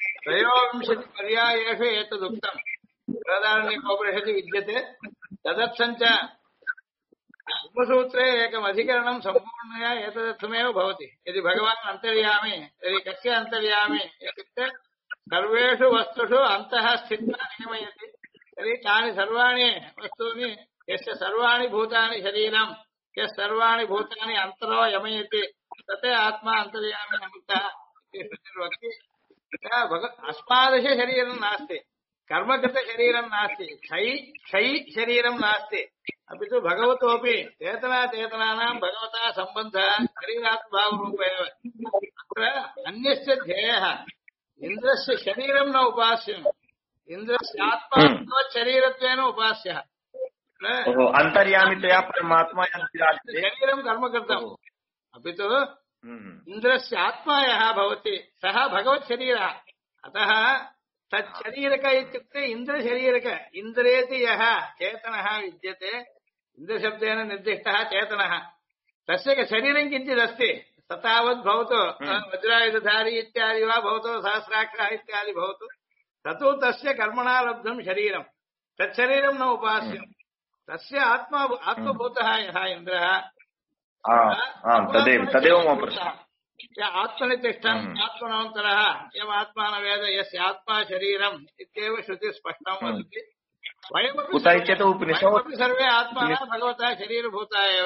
23 पर्यायेषु एतदुक्तम् बृहदारण्यकोपनिषदि विद्यते तदर्थञ्च ब्रह्मसूत्रे एकमधिकरणं सम्पूर्णतया एतदर्थमेव भवति यदि भगवान् अन्तर्यामी तर्हि कस्य अन्तर्यामी इत्युक्ते सर्वेषु वस्तुषु अन्तः स्थित्वा निगमयति तर्हि तानि सर्वाणि वस्तूनि यस्य सर्वाणि भूतानि शरीरं यस्य सर्वाणि भूतानि अन्तरो यमयति तत् आत्मा अन्तर्यामी अमृतः इति श्रुतिर्वक्ति अस्मादृश शरीरं नास्ति कर्मकृतशरीरं नास्ति क्षयि शरीरं नास्ति अपि तु भगवतोऽपि चेतनाचेतनानां भगवतः सम्बन्धः शरीरात्मभावरूप एव अत्र अन्यस्य ध्येयः इन्द्रस्य शरीरं न उपास्यम् इन्द्रस्य आत्मा शरीरत्वेन उपास्यः
अन्तर्यामितया परमात्मा
शरीरं कर्मकृतम् अपि तु इन्द्रस्य आत्मा यः भवति सः भगवत्शरीरः अतः तच्छरीरक इत्युक्ते इन्द्रशरीरक इन्द्रेति यः चेतनः विद्यते इन्द्रशब्देन निर्दिष्टः चेतनः तस्य शरीरं किञ्चिदस्ति तथावत् भवतु वज्रायुधधारी इत्यादि वा भवतु सहस्राक्षः इत्यादि भवतु ततो तस्य कर्मणा लब्धं शरीरं तच्छरीरं न उपास्यम् तस्य आत्मभूतः यः इन्द्रः
तदेव तदेव मम प्रश्नः।
आत्मनि तिष्ठन् आत्मनोऽन्तरः यमात्मान वेद यस्य आत्मा शरीरम् इत्येव श्रुतिः स्पष्टं वदति।
कुतः चेत्
वयमपि सर्वे आत्मानः भगवतः शरीरभूता एव।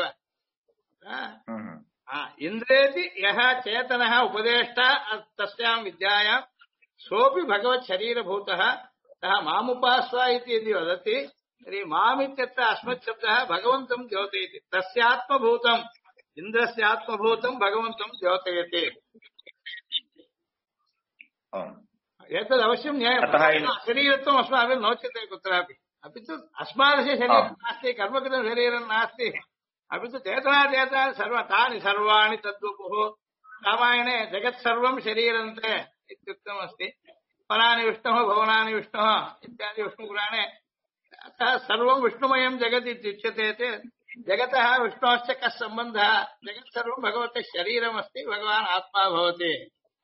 इन्द्रेति यः चेतनः उपदेष्टा तस्यां विद्यायां सोऽपि भगवत् शरीरभूतः सः मामुपास्व इति यदि वदति तर्हि मामित्यत्र अस्मच्छब्दः भगवन्तं द्योतयति। तस्यात्मभूतम् इन्द्रस्यात्मभूतं भगवन्तं द्योतयति। एतद् अवश्यं ज्ञेयम्। शरीरत्वम् अस्माभिः नोच्यते कुत्रापि। अपि तु अस्मादस्य शरीरं नास्ति, कर्मकृतं शरीरं नास्ति, अपि तु चेतनाचेतना तानि सर्वाणि तद्वपुः। रामायणे जगत्सर्वं शरीरन्ते इत्युक्तमस्ति। फलानि विष्णुः भवनानि विष्णुः इत्यादि विष्णुपुराणे। अतः सर्वं विष्णुमयं जगत् इत्युच्यते चेत् जगतः विष्णोश्च कः सम्बन्धः? जगत्सर्वं भगवतः शरीरमस्ति, भगवान् आत्मा भवति।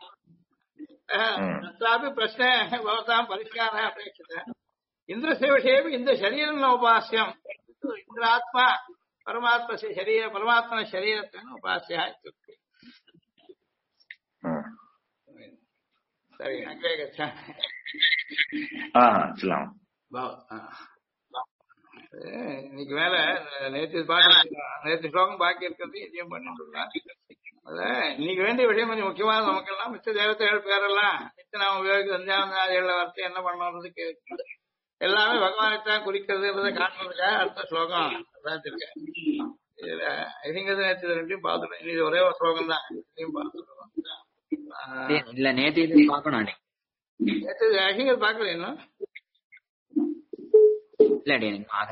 तत्रापि प्रश्ने भवतां परिष्कारः अपेक्षितः। इन्द्रस्य विषयेपि इन्द्रशरीरं न उपास्यम्, इन्द्रात्मा परमात्मस्य शरीर परमात्मनः शरीरत्वेन उपास्यः इत्युक्ते। सरि, अग्रे गच्छामि। இன்னைக்கு மேல நேற்று ஸ்லோகம் பாக்கி இருக்கிறது இதையும் பண்ணிட்டுலாம். இன்னைக்கு வேண்டிய விஷயம் கொஞ்சம் முக்கியமான நமக்கெல்லாம் மிச்ச தேவதைகள் பேரெல்லாம் மிச்ச நாம உபயோகிக்க சந்தியாவந்தாதிகள வார்த்தை என்ன பண்ணணும்னு கேட்குது. எல்லாமே பகவானைத்தான் குறிக்கிறதுன்றதை காட்டுறதுக்காக அடுத்த ஸ்லோகம் பார்த்துருக்கேன். இதுல ஐசிங்கது நேற்று ரெண்டையும் பார்த்துட்டேன். இது ஒரே ஒரு ஸ்லோகம் தான், இதையும் பார்த்துருக்கோம்.
இல்ல நேற்று பார்க்கணும்.
நேற்று ஐசிங்கது பார்க்கல இன்னும்
இல்லடி, எனக்கு ஆகல.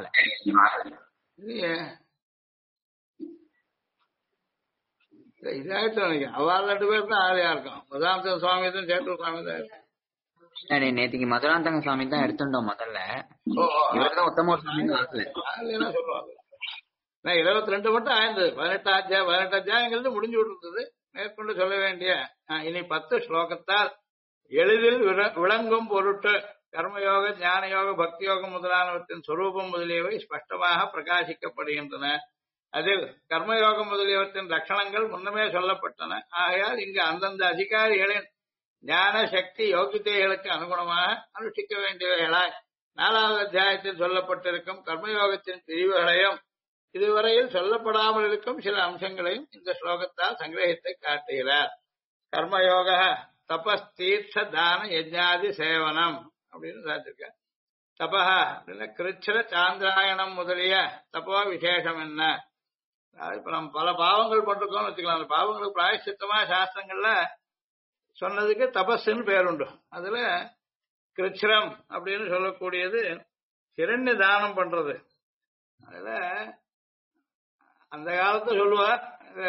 இதாயிட்டு நினைக்கிறேன். அவள் 2 பேர் தான் ஆளையா இருக்கும். மதுராந்தக சுவாமி தான் சேட்டூர் சுவாமி தான் இருக்கும்.
நேற்றுக்கு மதுராந்தக சுவாமி தான் எடுத்துட்டோம் முதல்ல. இவர்தான் உத்தம சுவாமி ஆகல
சொல்லுவாங்க. 22 மட்டும் ஆயிருந்தது. 18 அத்தியாயங்கிறது முடிஞ்சு விட்டுருந்தது. மேற்கொண்டு சொல்ல வேண்டிய இனி 10 ஸ்லோகத்தால் எளிதில் விளங்கும் பொருட்டு கர்மயோக ஞானயோக பக்தி யோகம் முதலானவற்றின் சொரூபம் முதலியவை ஸ்பஷ்டமாக பிரகாசிக்கப்படுகின்றன. அதில் கர்மயோகம் முதலியவற்றின் லட்சணங்கள் முன்னமே சொல்லப்பட்டன. ஆகையால் இங்கு அந்தந்த அதிகாரிகளின் ஞான சக்தி யோகியதைகளுக்கு அனுகுணமாக அனுஷ்டிக்க வேண்டியவைகளாய் 4வது அத்தியாயத்தில் சொல்லப்பட்டிருக்கும் கர்மயோகத்தின் பிரிவுகளையும் இதுவரையில் சொல்லப்படாமல் இருக்கும் சில அம்சங்களையும் இந்த ஸ்லோகத்தால் சங்கிரகித்து காட்டுகிறார். கர்மயோக தபஸ் தீர்த்த தான யஜ்ஞாதி சேவனம் அப்படின்னு சாதிச்சிருக்க. தபஹ அப்படின்னா கிருச்சிர சாந்திராயணம் முதலிய தபோ விசேஷம் என்ன? இப்ப நம்ம பல பாவங்கள் பண்ணிருக்கோம்னு வச்சுக்கலாம். அந்த பாவங்களுக்கு பிராயச்சித்தமா சாஸ்திரங்கள்ல சொன்னதுக்கு தபஸ்ன்னு பேருண்டு. அதுல கிருச்சிரம் அப்படின்னு சொல்லக்கூடியது ஹிரண்ய தானம் பண்றது. அதுல அந்த காலத்துல சொல்லுவார்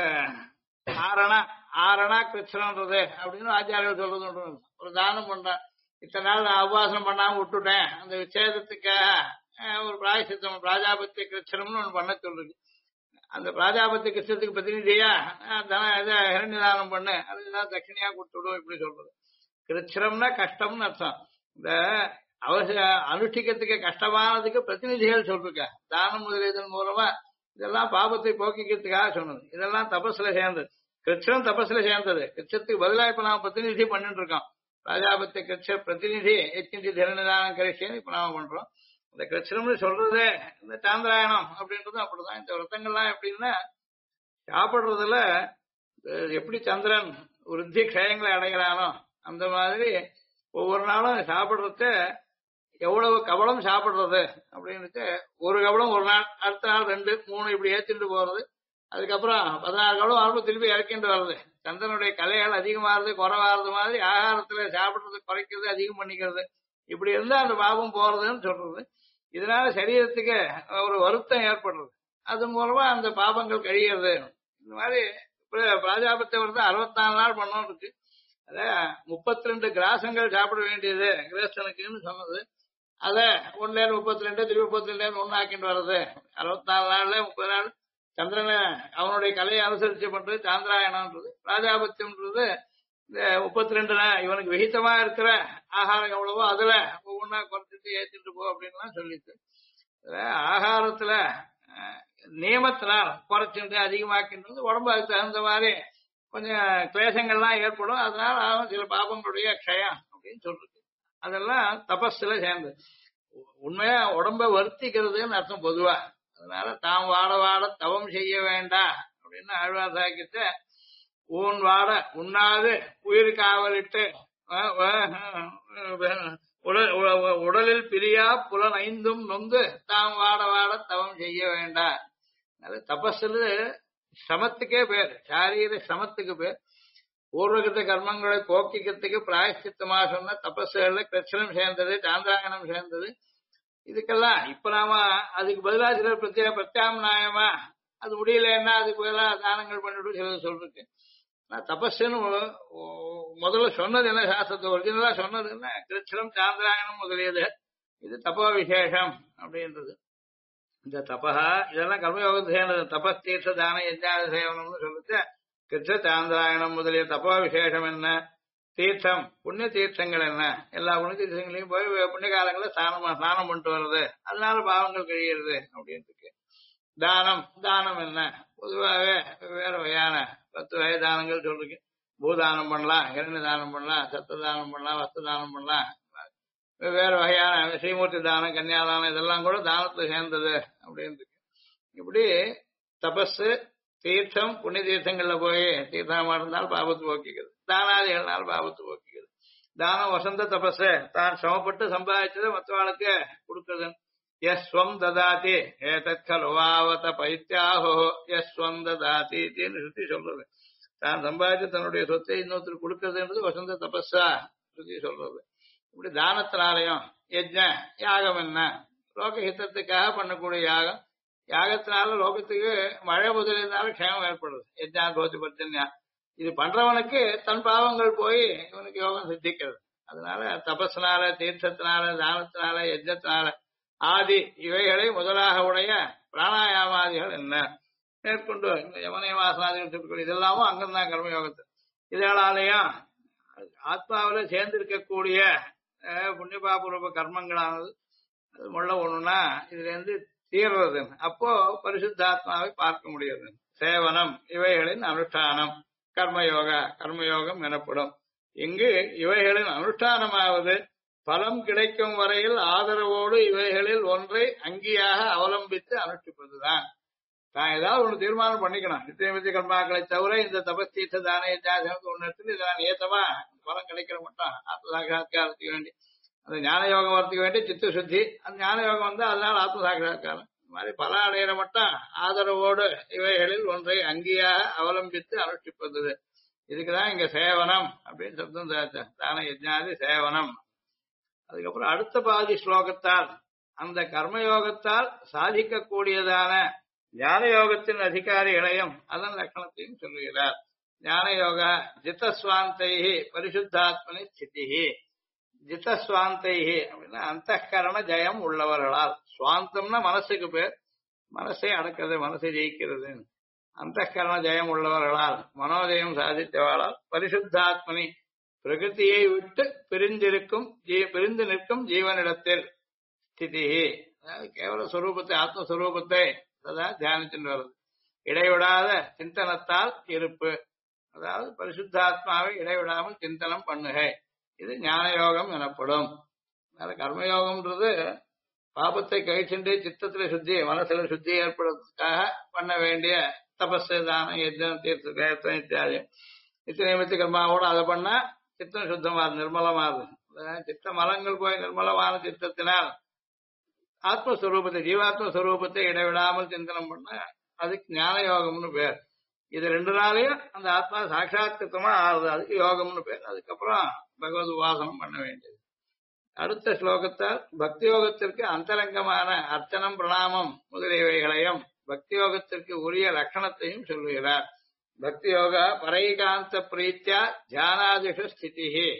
ஆரணா கிருச்சிரம்ன்றது அப்படின்னு ஆச்சாரியர்கள் சொல்றது. ஒரு தானம் பண்றேன், இத்தனை நாள் நான் உபாசனம் பண்ணாம விட்டுட்டேன், அந்த விசேதத்துக்காக ஒரு பிராயசித்தம் பிராஜாபத்திய கிருஷ்ணம்னு ஒண்ணு பண்ண சொல்றது. அந்த பிராஜாபத்திய கிருஷ்ணத்துக்கு பிரதிநிதியா ஹிரண்ய தானம் பண்ணு, அதுதான் தட்சிணியா கொடுத்துடும் இப்படி சொல்றது. கிருஷ்ணம்னா கஷ்டம்னு அர்த்தம். இந்த அவசிய அனுஷ்டிக்கிறதுக்கு கஷ்டமானதுக்கு பிரதிநிதிகள் சொல்லிருக்க. தானம் முதலியதன் மூலமா இதெல்லாம் பாபத்தை போக்கிக்கிறதுக்காக சொன்னது. இதெல்லாம் தபஸ்ல சேர்ந்தது. கிருஷ்ணம் தபஸ்ல சேர்ந்தது. கிருஷ்ணத்துக்கு பதிலாக இப்ப நாம பிரதிநிதி பண்ணிட்டு இருக்கோம். ராஜாபத்திய கிருஷ்ண பிரதிநிதி எச்சிந்தி திறனதானம் கரிசின்னு இப்ப நாம பண்றோம். இந்த கிருஷ்ணம்னு சொல்றது இந்த சாந்திராயணம் அப்படின்றது அப்படிதான். இந்த விரதங்கள்லாம் எப்படின்னா சாப்பிடுறதுல எப்படி சந்திரன் விருத்தி க்ஷயங்களை அடைகிறானோ அந்த மாதிரி ஒவ்வொரு நாளும் சாப்பிடுறத எவ்வளவு கவலம் சாப்பிடுறது அப்படின்னு ஒரு கவலம் ஒரு நாள், அடுத்த நாள் 2, 3 இப்படி ஏற்றிட்டு போறது. அதுக்கப்புறம் 16 கவலம் ஆரம்பம் திருப்பி இறக்கிட்டு வர்றது. சந்திரனுடைய கலைகள் அதிகமாறது குறைவாறது மாதிரி ஆகாரத்துல சாப்பிடுறது குறைக்கிறது அதிகம் பண்ணிக்கிறது. இப்படி இருந்தா அந்த பாவம் போறதுன்னு சொல்றது. இதனால சரீரத்துக்கு ஒரு வருத்தம் ஏற்படுறது. அது மூலமா அந்த பாபங்கள் கழிகிறது. இந்த மாதிரி பிராஜாபத்திய விரதம் 64 நாள் பண்ணோம் இருக்கு. அத 32 கிராசங்கள் சாப்பிட வேண்டியது கிரேஸ்டனுக்குன்னு சொன்னது. அத 1 திருப்பி 32 1 ஆக்கிட்டு வர்றது. 64 நாள்ல 30 நாள் சந்திரனை அவனுடைய கலையை அனுசரிச்சு பண்றது சாந்திராயணம்ன்றது. ராஜாபத்தியம்ன்றது இந்த 32 இவனுக்கு விகிதமா இருக்கிற ஆகாரம் எவ்வளவோ அதுல ஒவ்வொன்னா குறைச்சிட்டு ஏத்திட்டு போ அப்படின்லாம் சொல்லிட்டு ஆகாரத்துல நியமத்தினால் குறைச்சுட்டு அதிகமாக்கின்றது உடம்பு அதுக்கு தகுந்த மாதிரி கொஞ்சம் கிளேசங்கள்லாம் ஏற்படும். அதனால ஆகும் சில பாபங்களுடைய க்ஷயம் அப்படின்னு சொல்றது. அதெல்லாம் தபஸ்ல சேர்ந்து உண்மையா உடம்ப வருத்திக்கிறதுன்னு அர்த்தம் பொதுவா. அதனால தாம் வாட வாட தவம் செய்ய வேண்டாம் அப்படின்னு ஆழ்வார் சாக்கிட்ட ஊன் வாட உண்ணாது உயிர் காவலிட்டு உடலில் பிரியா புலன் ஐந்தும் நொந்து தாம் வாட வாட தவம் செய்ய வேண்டாம். அது தபஸ்ல சமத்துக்கே பேர், சாரீர சமத்துக்கு பேர். பூர்வகிருத்த கர்மங்களை போக்கிக்கிறதுக்கு பிராயஷ்சித்தமா சொன்ன தபஸ்ல கிருஷ்ணம் சேர்ந்தது, சாந்திராயணம் சேர்ந்தது. இதுக்கெல்லாம் இப்ப நாம அதுக்கு பதிலா சிலர் பிரத்யாம்நாயமா அது முடியலன்னா அதுக்கு பதிலா தானங்கள் பண்ணிட்டு சிலர் சொல்றது. தபஸ்ன்னு முதல்ல சொன்னது என்ன, சாஸ்திரத்தை ஒரிஜினலா சொன்னது என்ன, கிருஷ்ணம் சாந்திராயணம் முதலியது. இது தபோ விசேஷம் அப்படின்றது. இந்த தபா இதெல்லாம் கர்மயோகத்தை சேர்ந்தது. தபஸ் தீர்த்த தான யஜ்ஞாத சேவனம்னு சொல்லிட்டு கிருஷ்ண சாந்திராயணம் முதலிய தபோ விசேஷம் என்ன, தீர்த்தம் புண்ணிய தீர்த்தங்கள் என்ன, எல்லா புண்ணிய தீர்த்தங்களையும் போய் புண்ணிய காலங்களில் ஸ்நானம் பண்ணிட்டு வர்றது, அதனால பாவங்கள் கழிகிறது அப்படின்னு இருக்கு. தானம் தானம் என்ன, பொதுவாகவே வேற வகையான 10 வகை தானங்கள் சொல்றீங்க. பூதானம் பண்ணலாம், இரண்டு தானம் பண்ணலாம், சத்த தானம் பண்ணலாம், வஸ்து தானம் பண்ணலாம், வேற வகையான ஸ்ரீமூர்த்தி தானம், கன்னியாதானம், இதெல்லாம் கூட தானத்துல சேர்ந்தது அப்படின்னு இருக்கு. இப்படி தபஸ் தீர்த்தம் புண்ணிய தீர்த்தங்கள்ல போய் தீர்த்தமா இருந்தால் பாபத்து போக்கிக்கிறது, தானாதிகள்னால் பாபத்து போக்கிக்கிறது. தானம் வசந்த தபஸ், தான் சிரமப்பட்டு சம்பாதிச்சதை மற்றவாளுக்கு கொடுக்குறது. யஸ்வம் ததாதி ஏதற்கலுவாவத பைத்தியாஹோ யஸ்வம் ததாதி சுத்தி சொல்றது. தான் சம்பாதிச்சு தன்னுடைய சொத்தை இன்னொருத்தருக்கு கொடுக்கறதுன்றது வசந்த தபஸா சுத்தி சொல்றது. இப்படி தானத்தினாலையும் யஜ்ஞ யாகம் என்ன, லோகஹிதத்துக்காக பண்ணக்கூடிய யாகம். யாகத்தினால லோகத்துக்கு மழை முதலியதுனால க்ஷேமம் ஏற்படுது. யஜ்ஞா கோதி பர்ஜன்யா, இது பண்றவனுக்கு தன் பாவங்கள் போய் இவனுக்கு யோகம் சித்திக்கிறது. அதனால தபஸ்னால, தீர்த்தத்தினால, தானத்தினால, யஜ்ஞத்தினால ஆதி இவைகளை முதலாக உடைய பிராணாயாமாதிகள் என்ன மேற்கொண்டு இந்த யமனை வாசனாதிகள் சொல்லிக்கொள்ள இதெல்லாமும் அங்கம்தான் கர்மயோகத்து. இதனாலேயும் ஆத்மாவில சேர்ந்திருக்கக்கூடிய புண்ணியபாபூர்வ கர்மங்களானது அது முள்ள ஒண்ணுன்னா இதுல இருந்து தீர்றது. அப்போ பரிசுத்தாத்மாவை பார்க்க முடியாது. சேவனம் இவைகளின் அனுஷ்டானம் கர்மயோகம் எனப்படும். இங்கு இவைகளின் அனுஷ்டானமாவது பலம் கிடைக்கும் வரையில் ஆதரவோடு இவைகளில் ஒன்றை அங்கியாக அவலம்பித்து அனுஷ்டிப்பதுதான். தான் ஏதாவது ஒண்ணு தீர்மானம் பண்ணிக்கணும். நித்தியமித்தி கர்மாக்களை தவிர இந்த தபஸ்தீர்த்த தான யஜ்ஞாதனத்தை ஒண்ணு எடுத்து இதெல்லாம் ஏத்தமா பலம் கிடைக்கிற மட்டும் ஆத்மசாட்சாத்காரத்துக்கு வேண்டி, அந்த ஞான யோகம் வரத்துக்கு வேண்டி சித்த சுத்தி, அந்த ஞான யோகம் வந்து அதனால ஆத்மசாட்சாத்காரம். இந்த மாதிரி பல அடையிற மட்டும் ஆதரவோடு இவைகளில் ஒன்றை அங்கியாக அவலம்பித்து அனுஷ்டிப்பது. இதுக்குதான் இங்க சேவனம் அப்படின்னு சப்தம் தான யஜ்ஞாதி சேவனம். அதுக்கப்புறம் அடுத்த பாதி ஸ்லோகத்தால் அந்த கர்மயோகத்தால் சாதிக்கக்கூடியதான ஞான யோகத்தின் அதிகாரிகளையும் அதன் லட்சணத்தையும் சொல்லுகிறார். ஞான யோக ஜிதஸ்வாந்தைஹி பரிசுத்தாத்மனி ஸ்திதிஹி. ஜிதஸ்வாந்தைஹி அப்படின்னா அந்தఃகரண ஜெயம் உள்ளவர்களால். சுவாந்தம்னா மனசுக்கு பேர், மனசை அடக்கிறது, மனசை ஜெயிக்கிறது. அந்தःகரண ஜெயம் உள்ளவர்களால், மனோஜயம் சாதித்தவாளால், பரிசுத்தாத்மனி பிரகிருதியை விட்டு பிரிந்து நிற்கும் ஜீவனிடத்தில் ஸ்திதி, கேவல ஸ்வரூபத்தை ஆத்மஸ்வரூபத்தை அதான் தியானிச்சுட்டு வருது. இடைவிடாத சிந்தனத்தால் இருப்பு, அதாவது பரிசுத்தாத்மாவை இடைவிடாமல் சிந்தனம் பண்ணுகை, இது ஞான யோகம் எனப்படும். அதனால கர்மயோகம்ன்றது பாபத்தை கழிச்சுட்டு சித்தத்துல சுத்தி, மனசுல சுத்தி ஏற்படுறதுக்காக பண்ண வேண்டிய தபஸ், தானம், யஜ்ஞம், தீர்த்தம் இத்தியாதி. நித்திய நிமித்த கர்மாவோட அதை பண்ணா சித்தம் சுத்தமாது, நிர்மலமாது. சித்த மலங்கள் போய் நிர்மலமான சித்தத்தினால் ஆத்மஸ்வரூபத்தை, ஜீவாத்மஸ்வரூபத்தை இடைவிடாமல் சிந்தனம் பண்ண அதுக்கு ஞான யோகம்னு பேர். இது 2 நாளையும் அந்த ஆத்மா சாட்சாத்கிருத்தமா ஆகுது, அதுக்கு யோகம்னு பேர். அதுக்கப்புறம் பகவத் உபாசனம் பண்ண வேண்டியது. அடுத்த ஸ்லோகத்தால் பக்தி யோகத்திற்கு அந்தரங்கமான அர்ச்சனம், பிரணாமம் முதலியவைகளையும் பக்தி யோகத்திற்கு உரிய லட்சணத்தையும் சொல்லுகிறார். பக்தி யோக பரைகாந்த பிரீத்தியா தியானாதிஷு ஸ்திதிஹி.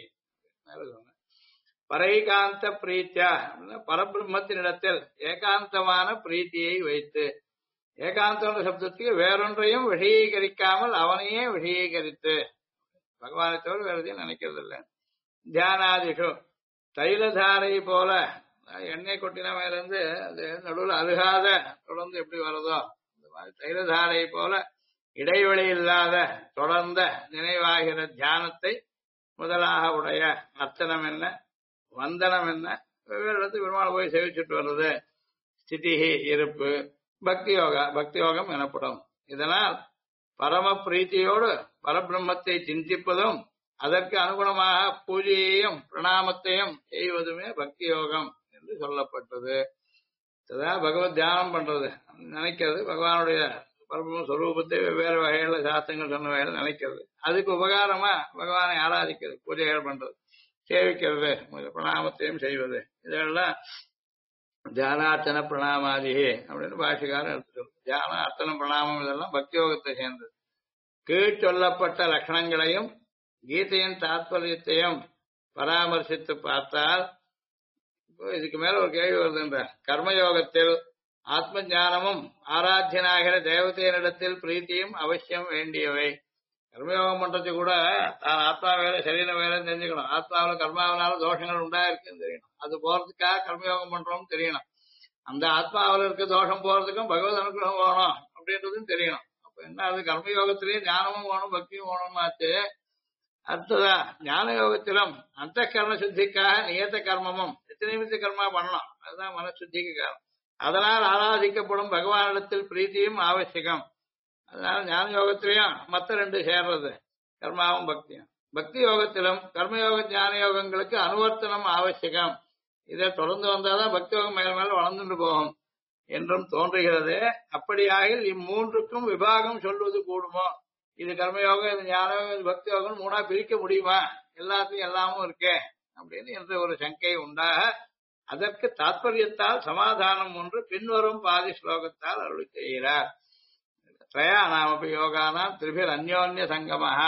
பரைகாந்த பிரீத்தியா பரபிரம்மத்தினிடத்தில் ஏகாந்தமான பிரீத்தியை வைத்து, ஏகாந்த சப்தத்துக்கு வேறொன்றையும் விஷயீகரிக்காமல் அவனையே விஷயீகரித்து, பகவானை தவிர வேற எதையும் நினைக்கிறது இல்லை. தியானாதிஷு தைலதாரை போல எண்ணெய் கொட்டின மேல இருந்து அது நடுவில் அருகாத தொடர்ந்து எப்படி வருதோ இந்த மாதிரி தைலதாரை போல இடைவெளி இல்லாத தொடர்ந்த நினைவாகிற தியானத்தை முதலாக உடைய அர்ச்சனம் என்ன, வந்தனம் என்ன, வெவ்வேறு இடத்துக்கு பெருமாள் போய் சேவிச்சுட்டு வர்றது, ஸ்திதிஹி இருப்பு, பக்தி யோகம் எனப்படும். இதனால் பரம பிரீத்தியோடு பரபிரம்மத்தை சிந்திப்பதும் அதற்கு அனுகுணமாக பூஜையையும் பிரணாமத்தையும் செய்வதுமே பக்தி யோகம் என்று சொல்லப்பட்டது. அதான் பகவத் தியானம் பண்றது, நினைக்கிறது, பகவானுடைய பரபிரம்ம ஸ்வரூபத்தை வெவ்வேறு வகையில சாஸ்திரங்கள் சொன்ன வகையில நினைக்கிறது, அதுக்கு உபகாரமா பகவானை ஆராதிக்கிறது, பூஜைகள் பண்றது, சேவிக்கிறது, பிரணாமத்தையும் செய்வது, இதெல்லாம் தியானார்ச்சன பிரணாமாதி அப்படின்னு பாஷிகாரம் எடுத்துக்கிறது. தியானம், அர்ச்சனம், பிரணாமம் இதெல்லாம் பக்தி யோகத்தை சேர்ந்தது. கீழ் சொல்லப்பட்ட லட்சணங்களையும் கீதையின் தாத்பரியத்தையும் பராமர்சித்து பார்த்தால் இதுக்கு மேல ஒரு கேள்வி வருதுன்ற, கர்மயோகத்தில் ஆத்ம ஞானமும் ஆராத்தியனாகிற தேவதையனிடத்தில் பிரீத்தியும் அவசியம் வேண்டியவை. கர்மயோகம் பண்றது கூட தான் ஆத்மா வேலை சரீரம் வேலை தெரிஞ்சுக்கணும், ஆத்மாவில் கர்மாவனால தோஷங்கள் உண்டா இருக்குன்னு தெரியணும், அது போறதுக்காக கர்மயோகம் பண்றோம்னு தெரியணும், அந்த ஆத்மாவில் இருக்க தோஷம் போறதுக்கும் பகவத் அனுகிரகம் வேணும் அப்படின்றதும் தெரியணும். அப்ப என்ன, அது கர்மயோகத்திலேயே ஞானமும் வேணும் பக்தியும் வேணும் ஆச்சு. அடுத்ததா ஞான யோகத்திலும் அந்த கர்ம சுத்திக்காக நியத்த கர்மமும் நிமித்த கர்மா பண்ணணும், அதுதான் மனசுத்திக்கு காரணம். அதனால் ஆராதிக்கப்படும் பகவானிடத்தில் பிரீத்தியும் அவசியம். அதனால ஞான யோகத்திலையும் மற்ற ரெண்டு சேர்றது, கர்மாவும் பக்தியும். பக்தி யோகத்திலும் கர்மயோக ஞான யோகங்களுக்கு அனுவர்த்தனம் அவசியம். இதை தொடர்ந்து வந்தாதான் பக்தி யோகம் மேல மேல வளர்ந்துட்டு போகும் என்றும் தோன்றுகிறது. அப்படியாக இம்மூன்றுக்கும் விபாகம் சொல்வது கூடுமோ? இது கர்மயோகம், இது ஞான யோகம், இது பக்தி யோகம் மூணா பிரிக்க முடியுமா? எல்லாத்தையும் எல்லாமும் இருக்கே அப்படின்னு என்ற ஒரு சங்கை உண்டாக அதற்கு தாத்பரியத்தால் சமாதானம் ஒன்று பின்வரும் பாதி ஸ்லோகத்தால் அருளி செய்கிறார். த்ரயானாமபி யோகானாம் திரிபிர் அந்யோன்ய சங்கமஹ.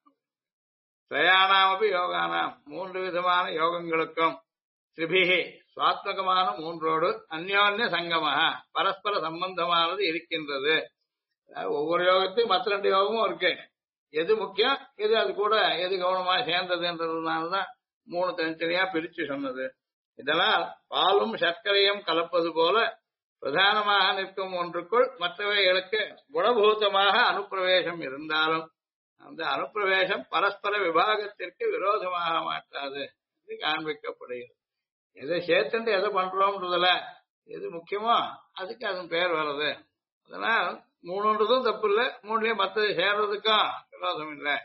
த்ரயானாமபி யோகானாம் மூன்று விதமான யோகங்களுக்கும் திரிபிஹி சுவாத்மகமான மூன்றோடு அந்யோன்ய சங்கமஹ பரஸ்பர சம்பந்தமானது இருக்கின்றது. ஒவ்வொரு யோகத்தையும் மற்ற ரெண்டு யோகமும் இருக்கு, எது முக்கியம் எது அது கூட எது கவனமா சேர்ந்ததுன்றதுனாலதான் மூணு தனித்தனியா பிரிச்சு சொன்னது. இதனால் பாலும் சர்க்கரையும் கலப்பது போல பிரதானமாக நிற்கும் ஒன்றுக்குள் மற்றவைகளுக்கு குணபூதமாக அனுப்பிரவேசம் இருந்தாலும் அந்த அனுப்பிரவேசம் பரஸ்பர விபாகத்திற்கு விரோதமாக மாட்டாது என்று காண்பிக்கப்படுகிறது. எதை சேர்த்துட்டு எதை பண்றோம்ன்றதுல எது முக்கியமோ அதுக்கு அதன் பெயர் வருது. அதனால் மூணுன்றதும் தப்பு இல்லை, மூணுலயும் மற்றது சேர்றதுக்கும் விரோதம் இல்லை.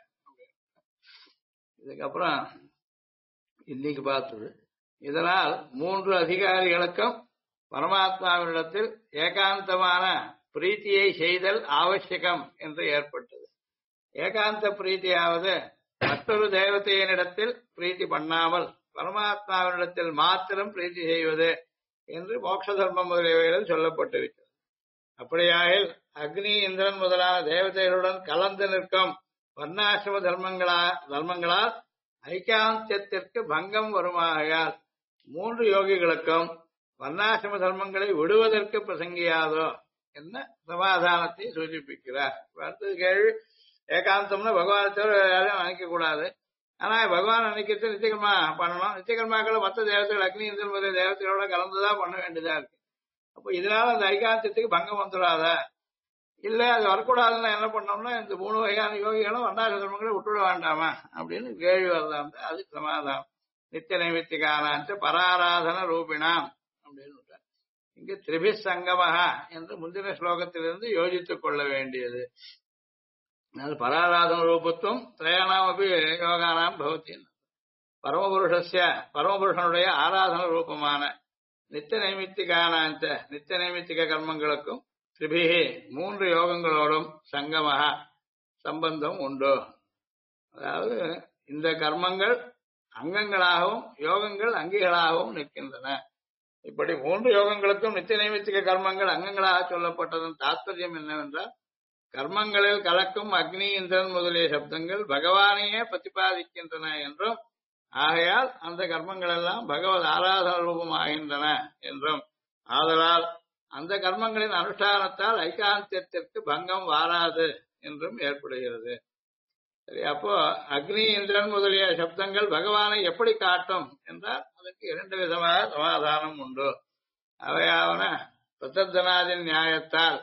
இதுக்கப்புறம் இன்னைக்கு பார்த்தது, இதனால் மூன்று அதிகாரிகளுக்கும் பரமாத்மாவினிடத்தில் ஏகாந்தமான பிரீத்தியை செய்தல் அவசியம் என்று ஏற்பட்டது. ஏகாந்த பிரீத்தியாவது மற்றொரு தேவதையினிடத்தில் பிரீத்தி பண்ணாமல் பரமாத்மாவினிடத்தில் மாத்திரம் பிரீத்தி செய்வது என்று மோட்ச தர்மம் முதலியவைகளில் சொல்லப்பட்டிருக்கிறது. அப்படியாயில் அக்னி, இந்திரன் முதலான தேவதைகளுடன் கலந்து நிற்கும் வர்ணாசிரம தர்மங்களால் ஐகாந்தியத்திற்கு பங்கம் வருமாகையால் மூன்று யோகிகளுக்கும் வர்ணாசிரம தர்மங்களை விடுவதற்கு பிரசங்கியாதோ என்ன சமாதானத்தை சூச்சிப்பிக்கிறார். அடுத்தது கேள்வி, ஏகாந்தம்னா பகவானை தவிர யாரையும் நினைக்க கூடாது, ஆனா பகவான் நினைக்கிறது நித்தியகர்மா பண்ணணும். நித்தியகர்மாக்களை மற்ற தேவதைகள் அக்னி இந்திரன் முதலிய தேவதைகளோட கலந்துதான் பண்ண வேண்டியதா இருக்கு. அப்போ இதனால அந்த ஐகாந்தியத்துக்கு பங்கம் வந்துடாதா? இல்ல அது வரக்கூடாதுன்னா என்ன பண்ணோம்னா இந்த மூணு வகையான யோகிகளும் வர்ணாசிரம தர்மங்களை விட்டுவிட வேண்டாமா அப்படின்னு கேள்வி வரலாம். அதுக்கு சமாதானம் நித்திய நைமித்திகானாச்சு பராராதன ரூபிணாம் அப்படின்னு இங்கு திரிபி சங்கமஹா என்று முந்தின ஸ்லோகத்திலிருந்து யோசித்துக் கொள்ள வேண்டியது. பராராதன ரூபத்துவம் திரயாணாமபி யோகானாம் பவதி. பரமபுருஷனுடைய ஆராதன ரூபமான நித்திய நைமித்திகானாச்ச நித்திய நைமித்திக கர்மங்களுக்கும் திரிபிஹி மூன்று யோகங்களோடும் சங்கமஹா சம்பந்தம் உண்டு. அதாவது இந்த கர்மங்கள் அங்கங்களாகவும் யோகங்கள் அங்கிகளாகவும் நிற்கின்றன. இப்படி மூன்று யோகங்களுக்கும் நித்திய நைமித்திக கர்மங்கள் அங்கங்களாக சொல்லப்பட்டதன் தாத்பரியம் என்னவென்றால், கர்மங்களில் கலக்கும் அக்னி, இந்திரன் முதலிய சப்தங்கள் பகவானையே பிரதிபாதிக்கின்றன என்றும், ஆகையால் அந்த கர்மங்கள் எல்லாம் பகவத் ஆராதன ரூபமாகின்றன என்றும், ஆதலால் அந்த கர்மங்களின் அனுஷ்டானத்தால் ஐகாந்தியத்திற்கு பங்கம் வாராது என்றும் ஏற்படுகிறது. சரி, அப்போ அக்னி, இந்திரன் முதலிய சப்தங்கள் பகவானை எப்படி காட்டும் என்றால் அதற்கு இரண்டு விதமாக சமாதானம் உண்டு. அவையாவன பிரதர்தனாதின் நியாயத்தால்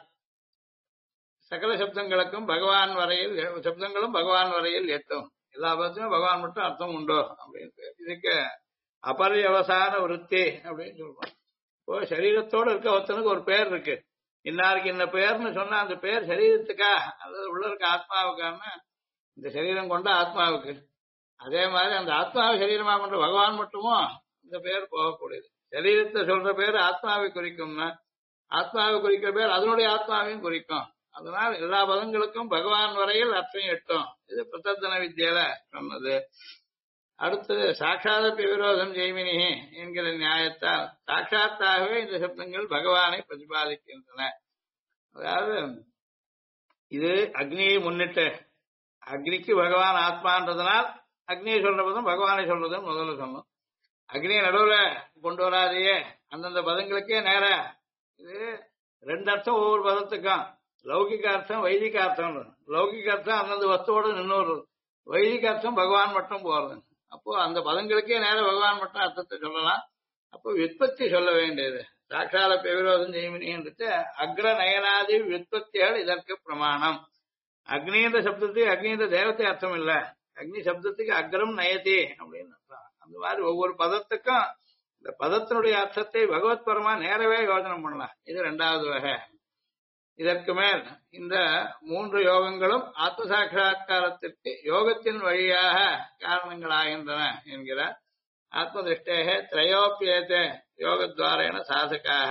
சகல சப்தங்களுக்கும் பகவான் வரையில் சப்தங்களும் பகவான் வரையில் எட்டும். எல்லா பதத்தையும் பகவான் மட்டும் அர்த்தம் உண்டோ அப்படின்னு இதுக்கு அபர்யவசான விருத்தி அப்படின்னு சொல்றோம். இப்போ சரீரத்தோடு இருக்க ஒருத்தனுக்கு ஒரு பேர் இருக்கு. இன்னாருக்கு இந்த பேர்னு சொன்னா அந்த பேர் சரீரத்துக்கா அல்லது உள்ள இருக்க ஆத்மாவுக்கான இந்த சரீரம் கொண்ட ஆத்மாவுக்கு. அதே மாதிரி அந்த ஆத்மாவை சரீரமாக கொண்ட பகவான் மட்டுமோ இந்த பேர் போகக்கூடியது. சரீரத்தை சொல்ற பேர் ஆத்மாவை குறிக்கும்னா ஆத்மாவை குறிக்கிற பேர் அதனுடைய ஆத்மாவையும் குறிக்கும். அதனால் எல்லா பதங்களுக்கும் பகவான் வரையில் அர்த்தம் எட்டும். இது பிரதர்தன வித்யால சொன்னது. அடுத்தது சாட்சாதப்பி விரோதம் ஜெய்மினி என்கிற நியாயத்தால் சாட்சாத்தாகவே இந்த சப்தங்கள் பகவானை பிரதிபாதிக்கின்றன. அதாவது இது அக்னியை முன்னிட்டு அக்னிக்கு பகவான் ஆத்மான்றதுனால் அக்னியை சொல்றதும் பகவானை சொல்றதும் முதல்ல சொன்னோம். அக்னியை நடுவுல கொண்டு வராதையே அந்தந்த பதங்களுக்கே நேர இது ரெண்டு அர்த்தம் ஒவ்வொரு பதத்துக்கும். லௌகிக அர்த்தம் வைதிக அர்த்தம். லௌகிக அர்த்தம் அந்தந்த வஸ்துவோடு நின்று, வைதிக அர்த்தம் பகவான் மட்டும் போறது. அப்போ அந்த பதங்களுக்கே நேர பகவான் மட்டும் அர்த்தத்தை சொல்லலாம். அப்போ விற்பத்தி சொல்ல வேண்டியது சாட்சாத பெவிரோதம் ஜெய்மினின்றது அக்ர நயனாதி விற்பத்திகள் இதற்கு பிரமாணம். அக்னின்ற சப்தத்துக்கு அக்னின்ற தேவத்தை அர்த்தம் இல்ல, அக்னி சப்தத்துக்கு அக்ரம் நயதி அப்படின்னு அர்த்தம். அந்த மாதிரி ஒவ்வொரு பதத்துக்கும் இந்த பதத்தினுடைய அர்த்தத்தை பகவத் பரமா நேரவே யோசனை பண்ணலாம். இது இரண்டாவது வகை. இதற்கு மேல் இந்த மூன்று யோகங்களும் ஆத்ம சாட்சா்காரத்திற்கு யோகத்தின் வழியாக காரணங்களாகின்றன என்கிறார். ஆத்ம திருஷ்டேக திரையோப்பியேதே யோகத்வாரேன சாதகாக.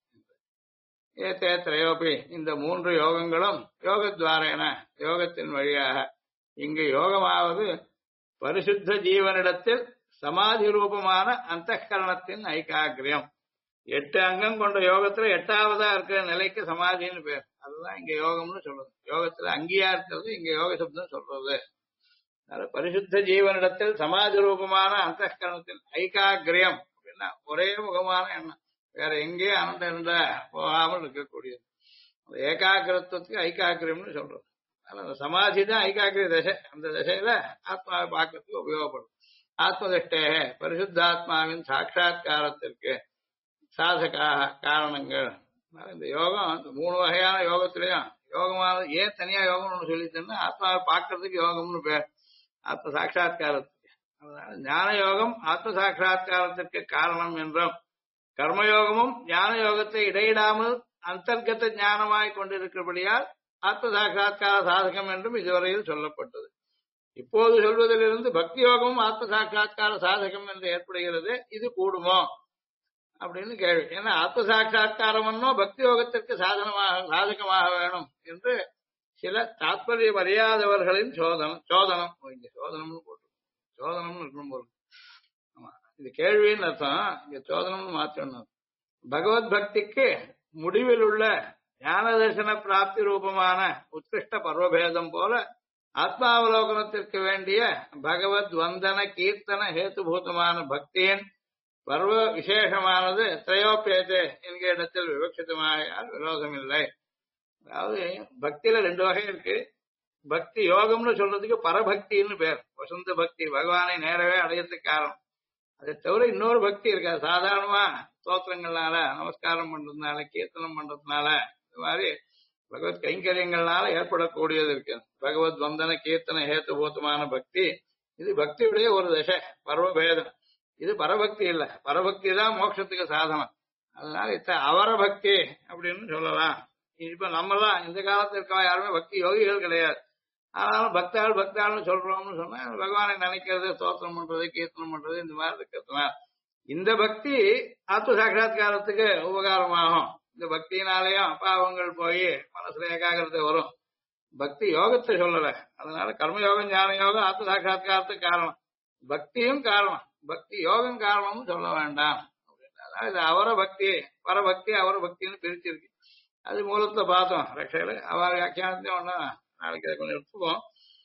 ஏதே திரையோப்பி இந்த மூன்று யோகங்களும் யோகத்வாரேன யோகத்தின் வழியாக. இங்கு யோகமாவது பரிசுத்த ஜீவனிடத்தில் சமாதி ரூபமான அந்தகரணத்தின் ஐகாகிரியம். 8 அங்கம் கொண்ட யோகத்துல 8ஆவதா இருக்கிற நிலைக்கு சமாதின்னு பேர். அதுதான் இங்க யோகம்னு சொல்றது. யோகத்துல அங்கீயா இருக்கிறது இங்க யோக சப்தம் சொல்றது. பரிசுத்த ஜீவனிடத்தில் சமாதி ரூபமான அந்தகரணத்தின் ஐகாகிரியம் அப்படின்னா ஒரே முகமான எண்ணம், வேற எங்கேயும் அனண்ட போகாமல் இருக்கக்கூடியது. ஏகாகிரத்துவத்துக்கு ஐகாகிரியம்னு சொல்றது. அந்த சமாதி தான் ஐகாகிரிய தசை. அந்த தசையில ஆத்மாவை பார்க்கறதுக்கு உபயோகப்படும். ஆத்மதிஷ்டேக பரிசுத்தாத்மாவின் சாட்சா்காரத்திற்கு சாதகாக காரணங்கள். இந்த யோகம் 3 வகையான யோகத்திலையும் யோகமானது ஏன் தனியா யோகம்னு சொல்லித்தோம்னா ஆத்மாவை பார்க்கறதுக்கு யோகம்னு பேர், ஆத்ம சாட்சா்காரத்துக்கு. அதனால ஞான யோகம் ஆத்ம சாட்சா்காரத்திற்கு காரணம் என்றும் கர்மயோகமும் ஞான யோகத்தை இடையிடாமல் அந்தர்கத ஞானமாய் கொண்டிருக்கிறபடியால் ஆத்ம சாட்சா்கார சாதகம் என்றும் இதுவரையில் சொல்லப்பட்டது. இப்போது சொல்வதிலிருந்து பக்தி யோகமும் ஆத்ம சாட்சா்கார சாதகம் என்று ஏற்படுகிறது. இது கூடுமோ அப்படின்னு கேள்வி. ஏன்னா ஆத்ம சாட்சா்காரமன்னோ பக்தி யோகத்திற்கு சாதகமாக வேணும் என்று சில தாத்பரியம் அறியாதவர்களின் சோதனம். இங்க சோதனம்னு போட்டு சோதனம்னு இருக்கணும் போல. ஆமா, இது கேள்வின்னு அர்த்தம். இங்க சோதனம்னு மாற்றணும். பகவத் பக்திக்கு முடிவில் உள்ள ஞான தரிசன பிராப்தி ரூபமான உத்கிருஷ்ட பர்வபேதம் போல ஆத்மாவலோகனத்திற்கு வேண்டிய பகவத் வந்தன கீர்த்தன ஹேத்துபூதமான பக்தியின் பர்வ விசேஷமானது திரையோப்பேதே என்கிற இடத்தில் விவக்ஷிதமாக விரோதம் இல்லை. அதாவது பக்தியில 2 வகை இருக்கு. பக்தி யோகம்னு சொல்றதுக்கு பரபக்தின்னு பேர். வசந்த பக்தி, பகவானை நேரவே அடையறதுக்கு காரணம். அதை தவிர இன்னொரு பக்தி இருக்கு. அது சாதாரணமா ஸ்தோத்திரங்கள்னால நமஸ்காரம் பண்றதுனால கீர்த்தனம் பண்றதுனால இந்த மாதிரி பகவத் கைங்கரியங்கள்னால ஏற்படக்கூடியது இருக்கு. பகவத் வந்தன கீர்த்தன ஹேத்துபூதமான பக்தி இது பக்தியுடைய ஒரு தசை, பர்வபேதம். இது பரபக்தி இல்ல. பரபக்தி தான் மோட்சத்துக்கு சாதனம். அதனால அவர பக்தி அப்படின்னு சொல்லலாம். இப்ப நம்மலாம் இந்த காலத்துல இருக்க யாருமே பக்தி யோகிகள் கிடையாது. ஆனாலும் பக்தாள்னு சொல்றோம்னு சொன்னா பகவானை நினைக்கிறது, ஸ்தோத்திரம் பண்றது, கீர்த்தனம் பண்றது இந்த மாதிரி இருக்கிறதுனால இந்த பக்தி ஆத்ம சாட்சா்காரத்துக்கு உபகாரமாகும். இந்த பக்தியினாலேயும் பாவங்கள் போய் மனசுல ஏகாகிரதை வரும். பக்தி யோகத்தை சொல்லல. அதனால கர்மயோகம் ஞான யோகம் ஆத்ம சாட்சா்காரத்துக்கு காரணம். பக்தியும் காரணம், பக்தி யோகம் காரணம்னு சொல்ல வேண்டாம். இது அவர பக்தி பரபக்தி அவர பக்தின்னு பிரிச்சிருக்கு. அது மூலத்தை பார்த்தோம் ரட்சையில. அவ வியாக்கியானத்தையும் ஒன்னா நாளைக்கு அதை கொஞ்சம் எடுத்துப்போம்.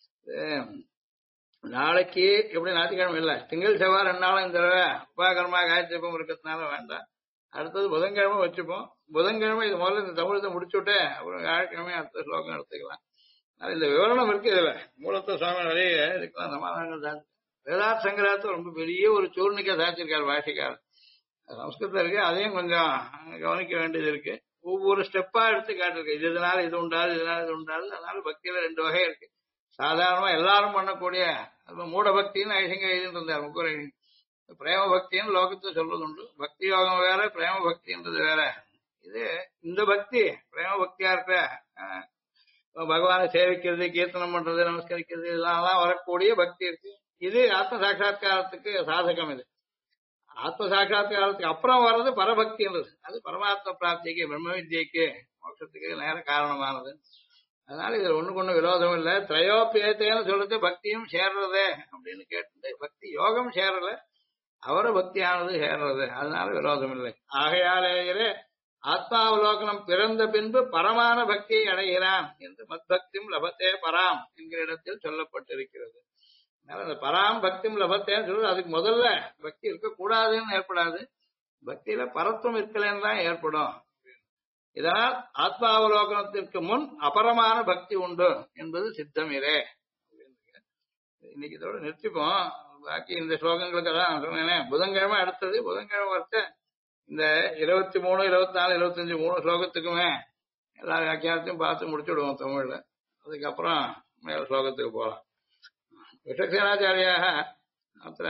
நாளைக்கு எப்படி ஞாயிற்றுக்கிழமை இல்லை, திங்கள் செவ்வாய் 2 நாளும் இந்த தடவை உபாகரமா காயத்ரிப்பம் இருக்கிறதுனால வேண்டாம். அடுத்தது புதன்கிழமை வச்சுப்போம். புதன்கிழமை இது முதல்ல இந்த தமிழத்தை முடிச்சுட்டு அப்புறம் வியாழக்கிழமை அடுத்த ஸ்லோகம் எடுத்துக்கலாம். இந்த விவரணம் இருக்கு இதுல மூலத்த சுவாமி நிறைய இதுக்கெல்லாம் சமாதானங்கள் தான். வேதார்த்த சங்கராத்து ரொம்ப பெரிய ஒரு சூர்ணிக்கை சாச்சிருக்காரு பாஷிக்காரர். சம்ஸ்கிருதம் இருக்கு, அதையும் கொஞ்சம் கவனிக்க வேண்டியது இருக்கு. ஒவ்வொரு ஸ்டெப்பா எடுத்து காட்டிருக்கு. இது இதனால இது உண்டாது, இதனால இது உண்டாது. அதனால பக்தியில 2 வகை இருக்கு. சாதாரணமா எல்லாரும் பண்ணக்கூடிய மூட பக்தின்னு ஐசிங்க எழுதிட்டு இருந்தார் முக்கூர். பிரேம பக்தின்னு லோகத்தை சொல்றது உண்டு. பக்தி யோகம் வேற, பிரேம பக்தின்றது வேற. இது இந்த பக்தி பிரேம பக்தியா இருக்க பகவானை சேவிக்கிறது, கீர்த்தனம் பண்றது, நமஸ்கரிக்கிறது, இதெல்லாம் வரக்கூடிய பக்தி இருக்கு. இது ஆத்ம சாட்சா்காரத்துக்கு சாதகம். இது ஆத்ம சாட்சா்காரத்துக்கு அப்புறம் வர்றது பரபக்தின்றது. அது பரமாத்ம பிராப்திக்கு, பிரம்ம வித்யக்கு, மோட்சத்துக்கு நேர காரணமானது. அதனால இதுல ஒண்ணுக்கு விரோதம் இல்லை. திரையோப்பியத்தேன்னு சொல்றது பக்தியும் சேர்றதே அப்படின்னு கேட்டு பக்தி யோகம் சேரல, அவர பக்தியானது சேர்றது. அதனால விரோதம் இல்லை. ஆகையாலேயே ஆத்மாவலோகனம் பிறந்த பின்பு பரமான பக்தியை அடைகிறான் என்று மத்பக்தியும் லபத்தே பராம் என்கிற இடத்தில் சொல்லப்பட்டிருக்கிறது. அதனால அந்த பராம் பக்தியும் லபத்தேன்னு சொல்றது அதுக்கு முதல்ல பக்தி இருக்கக்கூடாதுன்னு ஏற்படாது, பக்தியில பரத்துவம் இருக்கலன்னு தான் ஏற்படும். இதனால் ஆத்மாவலோகனத்திற்கு முன் அபரமான பக்தி உண்டு என்பது சித்தமிரே. இன்னைக்கு இதோட நிறுத்திப்போம். பாக்கி இந்த ஸ்லோகங்களுக்கு தான் சொன்னேன். புதன்கிழமை அடுத்தது புதன்கிழமை வரைச்ச இந்த 23, 24, 25 3 ஸ்லோகத்துக்குமே எல்லா வியாக்கியானத்தையும் பார்த்து முடிச்சுடுவோம் தமிழ்ல. அதுக்கப்புறம் மேல ஸ்லோகத்துக்கு போகலாம். விஷக்சேனாச்சாரியாக அத்த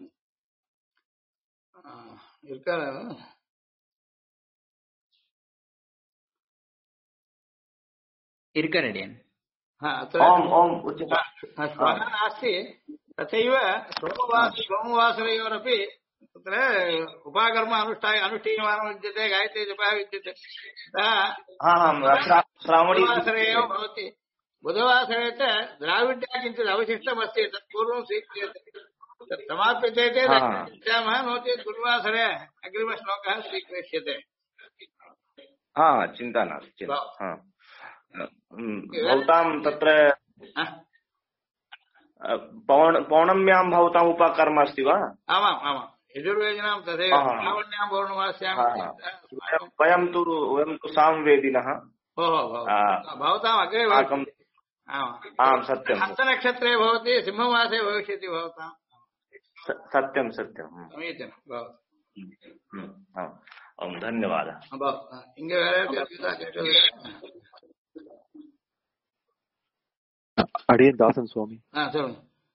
இருக்காரு.
இருக்காரடியன்
नास्ति तथैव सोमवासरयोरपि तत्र उपाकर्म अनुष्ठीयमानं विद्यते, गायत्री जपः विद्यते. बुधवासरे एव भवति. बुधवासरे च द्राविड्या किञ्चित् अवशिष्टमस्ति, तत्पूर्वं स्वीक्रियते. तत् समाप्यते चेत् गच्छामः, नो चेत् गुरुवासरे अग्रिमश्लोकः स्वीक्रियते.
चिन्ता नास्ति. भवतां तत्र पौर्णम्यां भवताम् उपकर्म अस्ति वा?
आमाम् आमाम्, यजुर्वेदिनां तदेव श्रावण्यां पौर्णमास्यां
वयं तु सामवेदिनः.
भवताम् अग्रे
आम् सत्यं.
हस्तनक्षत्रे भवति, सिंहमासे भविष्यति भवताम्.
सत्यं सत्यं
समीचीनं भवतु.
धन्यवादः.
இங்க வேற
அடியன் தாசன் சுவாமி.
சொல்லுங்க.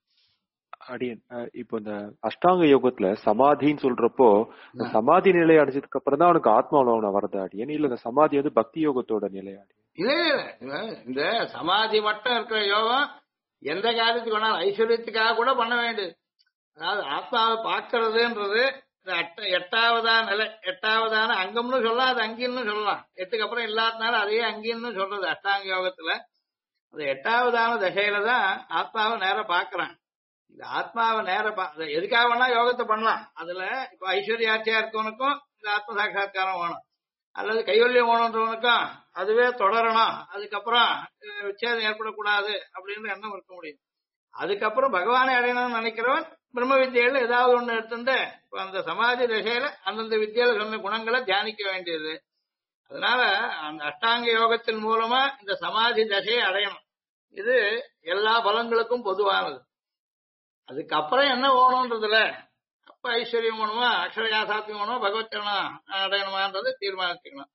அடியன் இப்போ இந்த அஷ்டாங்க யோகத்துல சமாதின்னு சொல்றப்போ சமாதி நிலை அடைஞ்சதுக்கு அப்புறம் தான் அவனுக்கு ஆத்மாவலோகனம் வரது அடியன், இல்ல இந்த சமாதி வந்து பக்தி யோகத்தோட நிலையாடி?
இல்ல இந்த சமாதி மட்டும் இருக்கிற யோகம் எந்த காரியத்துக்கு வேணாலும் ஐஸ்வர்யத்துக்காக கூட பண்ண வேண்டியது. அதாவது ஆத்மாவை பார்க்கறதுன்றது எட்டாவதான நிலை, எட்டாவதான அங்கம்னு சொல்லலாம், அது அங்கின்னு சொல்லலாம். 8க்கு அப்புறம் இல்லாதனால அதையே அங்கின்னு சொல்றது அஷ்டாங்க யோகத்துல. அந்த 8ஆவதான தசையில தான் ஆத்மாவை நேர பாக்குறான். இந்த ஆத்மாவை நேர எதுக்காக வேணா யோகத்தை பண்ணலாம். அதுல இப்ப ஐஸ்வர்யாட்சியா இருக்கவனுக்கும் இந்த ஆத்ம சாட்சா்காரம் வேணும், அல்லது கைவல்யம் வேணுன்றவனுக்கும் அதுவே தொடரணும், அதுக்கப்புறம் விச்சேதம் ஏற்படக்கூடாது அப்படின்னு எண்ணம் இருக்க முடியும். அதுக்கப்புறம் பகவானை அடையணும்னு நினைக்கிறவன் பிரம்ம வித்தியில ஏதாவது ஒண்ணு எடுத்துட்டு இப்ப அந்த சமாதி தசையில அந்தந்த வித்தியில சொன்ன குணங்களை தியானிக்க வேண்டியது. அதனால அந்த அஷ்டாங்க யோகத்தின் மூலமா இந்த சமாதி தசையை அடையணும். இது எல்லா பலங்களுக்கும் பொதுவானது. அதுக்கப்புறம் என்ன வேணும்ன்றதுல அப்ப ஐஸ்வர்யம் வேணுமா, அக்ஷரகாசாத்தியம் வேணுமா, பகவத்கரணம் அடையணுமான்றது தீர்மானிச்சுக்கணும்.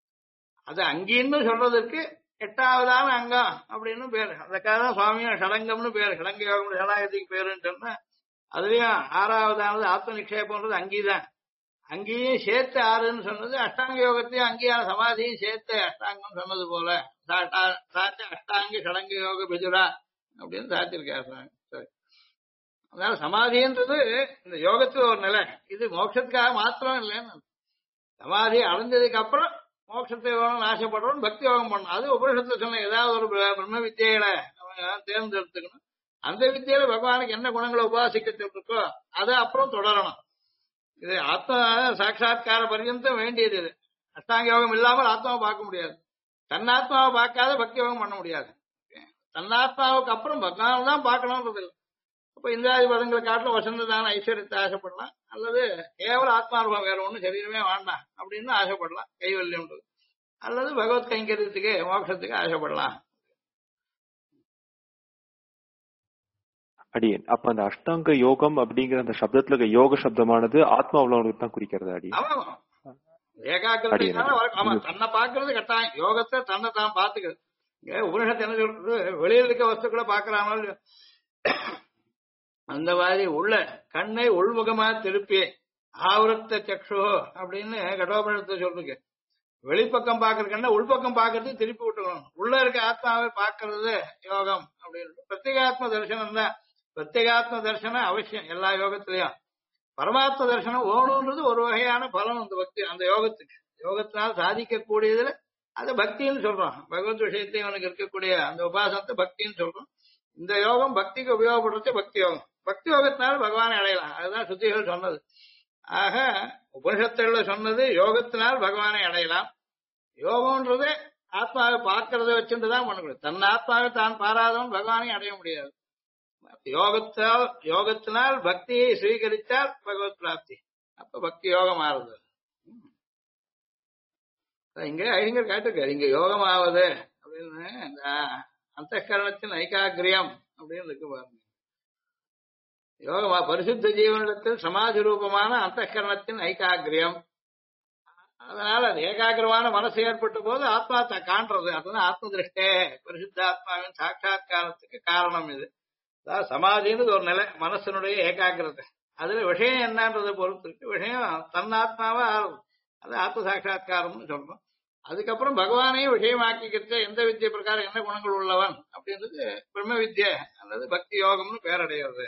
அது அங்கின்னு சொல்றதுக்கு 8ஆவதான அங்கம் அப்படின்னு பேரு. அதுக்காக தான் சுவாமியும் ஷடங்கம்னு பேரு, ஷடங்க யோகம் ஷடாகத்துக்கு பேருன்னு சொன்னா. அதுலயும் 6ஆவதானது ஆத்ம நிக்ஷேபம்ன்றது அங்கீதான். அங்கேயும் சேர்த்து 6ன்னு சொன்னது அஷ்டாங்க யோகத்தையும் அங்கேயான சமாதியும் சேர்த்து அஷ்டாங்கம் சொன்னது போல சாட்சி அஷ்டாங்க ஷடங்க யோக பிஜுரா அப்படின்னு சாத்திருக்காரு. சரி, அதனால சமாதின்றது இந்த யோகத்துல ஒரு நிலை. இது மோட்சத்துக்காக மாத்திரம் இல்லைன்னு. சமாதி அடைஞ்சதுக்கு அப்புறம் மோட்சத்தை வேணும்னு ஆசைப்படுறோம், பக்தி யோகம் பண்ணணும். அது உபனிஷத்துல சொன்ன ஏதாவது ஒரு பிரம்ம வித்தியில தேர்ந்தெடுத்துக்கணும். அந்த வித்தியில பகவானுக்கு என்ன குணங்களை உபாசிக்க இருக்கோ அதை அப்புறம் தொடரணும். இது ஆத்ம சாட்சா்கார பர்யந்தம் வேண்டியது. இது அஷ்டாங்க யோகம் இல்லாமல் ஆத்மாவை பார்க்க முடியாது. தன்னாத்மாவை பார்க்காத பக்தி யோகம் பண்ண முடியாது. தன்னாத்மாவுக்கு அப்புறம் பகவான் தான் பார்க்கணும்ன்றது. அப்ப இந்திராதி பதங்களை காட்டிலும் வசந்ததான ஐஸ்வர்யத்தை ஆசைப்படலாம், அல்லது கேவல ஆத்மார்வம் வேற ஒண்ணு சரீரமே வேண்டாம் அப்படின்னு ஆசைப்படலாம், கைவல்யம்ன்றது. அல்லது பகவத் கைங்கரியத்துக்கு மோட்சத்துக்கு ஆசைப்படலாம்.
அடியேன். அப்ப அந்த அஷ்டாங்க யோகம் அப்படிங்கிற அந்த சப்தத்துல இருக்க யோக சப்தமானது ஆத்மா அவலவனுக்கு தான் குறிக்கிறது அடியேன்.
ஆமா ஏகாக்கிரதைனால ஆமா தன்னை பாக்குறது கட்டாயம். யோகத்தை தன்னை தான் பாத்துக்கிறது. உபனிஷத்து என்ன சொல்றது, வெளியில இருக்க வஸ்துக்களை பாக்குறாங்க. அந்த மாதிரி உள்ள கண்ணை உள்முகமா திருப்பி ஆவரத்த சக்ஷு அப்படின்னு கடோபனிஷத்தை சொல்றீங்க. வெளிப்பக்கம் பாக்குற கண்ணை உள்பக்கம் பாக்குறது திருப்பி விட்டுக்கணும். உள்ள இருக்க ஆத்மாவை பாக்குறது யோகம் அப்படின்னு. பிரத்யேகாத்ம தரிசனம் தான். பிரத்யேகாத்ம தரிசனம் அவசியம் எல்லா யோகத்திலையும். பரமாத்ம தரிசனம் ஓணுன்றது ஒரு வகையான பலம் அந்த பக்தி அந்த யோகத்துக்கு. யோகத்தினால் சாதிக்கக்கூடியதுல அது பக்தின்னு சொல்றோம். பகவத் விஷயத்தையும் அவனுக்கு இருக்கக்கூடிய அந்த உபாசனத்தை பக்தின்னு சொல்றோம். இந்த யோகம் பக்திக்கு உபயோகப்படுறது பக்தி யோகம். பக்தி யோகத்தினால பகவானை அடையலாம். அதுதான் சுத்திகள் சொன்னது. ஆக உபனிஷத்துல சொன்னது யோகத்தினால் பகவானை அடையலாம். யோகம்ன்றது ஆத்மாவை பார்க்கறத வச்சுட்டுதான் பண்ணக்கூடாது. தன் ஆத்மாவை தான் பாராதவன் பகவானை அடைய முடியாது. யோகத்தினால் பக்தியை ஸ்வீகரித்தால் பகவத் பிராப்தி. அப்ப பக்தி யோகம் ஆறுது. இங்க ஐயங்கர் காட்டிருக்காரு இங்க யோகம் ஆவது அப்படின்னு. இந்த அந்த கரணத்தின் ஐகாகிரியம் அப்படின்னு இருக்கு பாருங்க. யோகமா பரிசுத்த ஜீவனிடத்தில் சமாதி ரூபமான அந்த கரணத்தின் ஐகாகிரியம். அதனால அது ஏகாகிரமான மனசு ஏற்பட்ட போது ஆத்மா காண்றது. அதுதான் ஆத்ம திருஷ்டே பரிசுத்த ஆத்மாவின் சாட்சா்காரத்துக்கு காரணம் இது. அதாவது சமாதின்றது ஒரு நிலை, மனசனுடைய ஏகாகிரதை. அதுல விஷயம் என்னன்றதை பொறுத்து இருக்கு. விஷயம் தன்னாத்மாவா ஆறுது. அது ஆத்ம சாட்சா்காரம்னு சொல்றோம். அதுக்கப்புறம் பகவானையும் விஷயமாக்கிக்கிட்ட எந்த வித்தியை பிரகாரம் என்ன குணங்கள் உள்ளவன் அப்படின்றது பிரம்ம வித்யை அல்லது பக்தி யோகம்னு பேரடைகிறது.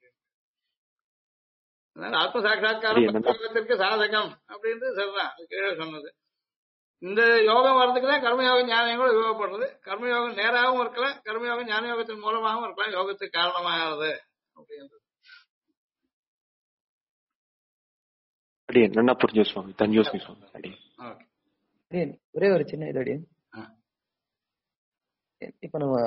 அதனால ஆத்ம சாட்சா்காரம் யோகத்திற்கு சாதகம் அப்படின்றது சரிதான். அது கீழே சொன்னது. இந்த யோகம் வர்றதுக்கு தான் கர்மயோகம் ஞானம் கூட உபயோகப்படுறது. கர்மயோகம் நேராகவும் இருக்கலாம், கர்மயோகம் ஞான யோகத்தின் மூலமாகவும் இருக்கலாம். யோகத்துக்கு காரணமாகிறது அப்படின்றது.
அடியேன் நல்லா புரிஞ்சு சுவாமி. தன்யோஸ்மி சுவாமி. அடியேன்
ஒரே ஒரு சின்ன இது அடியேன். இப்ப நம்ம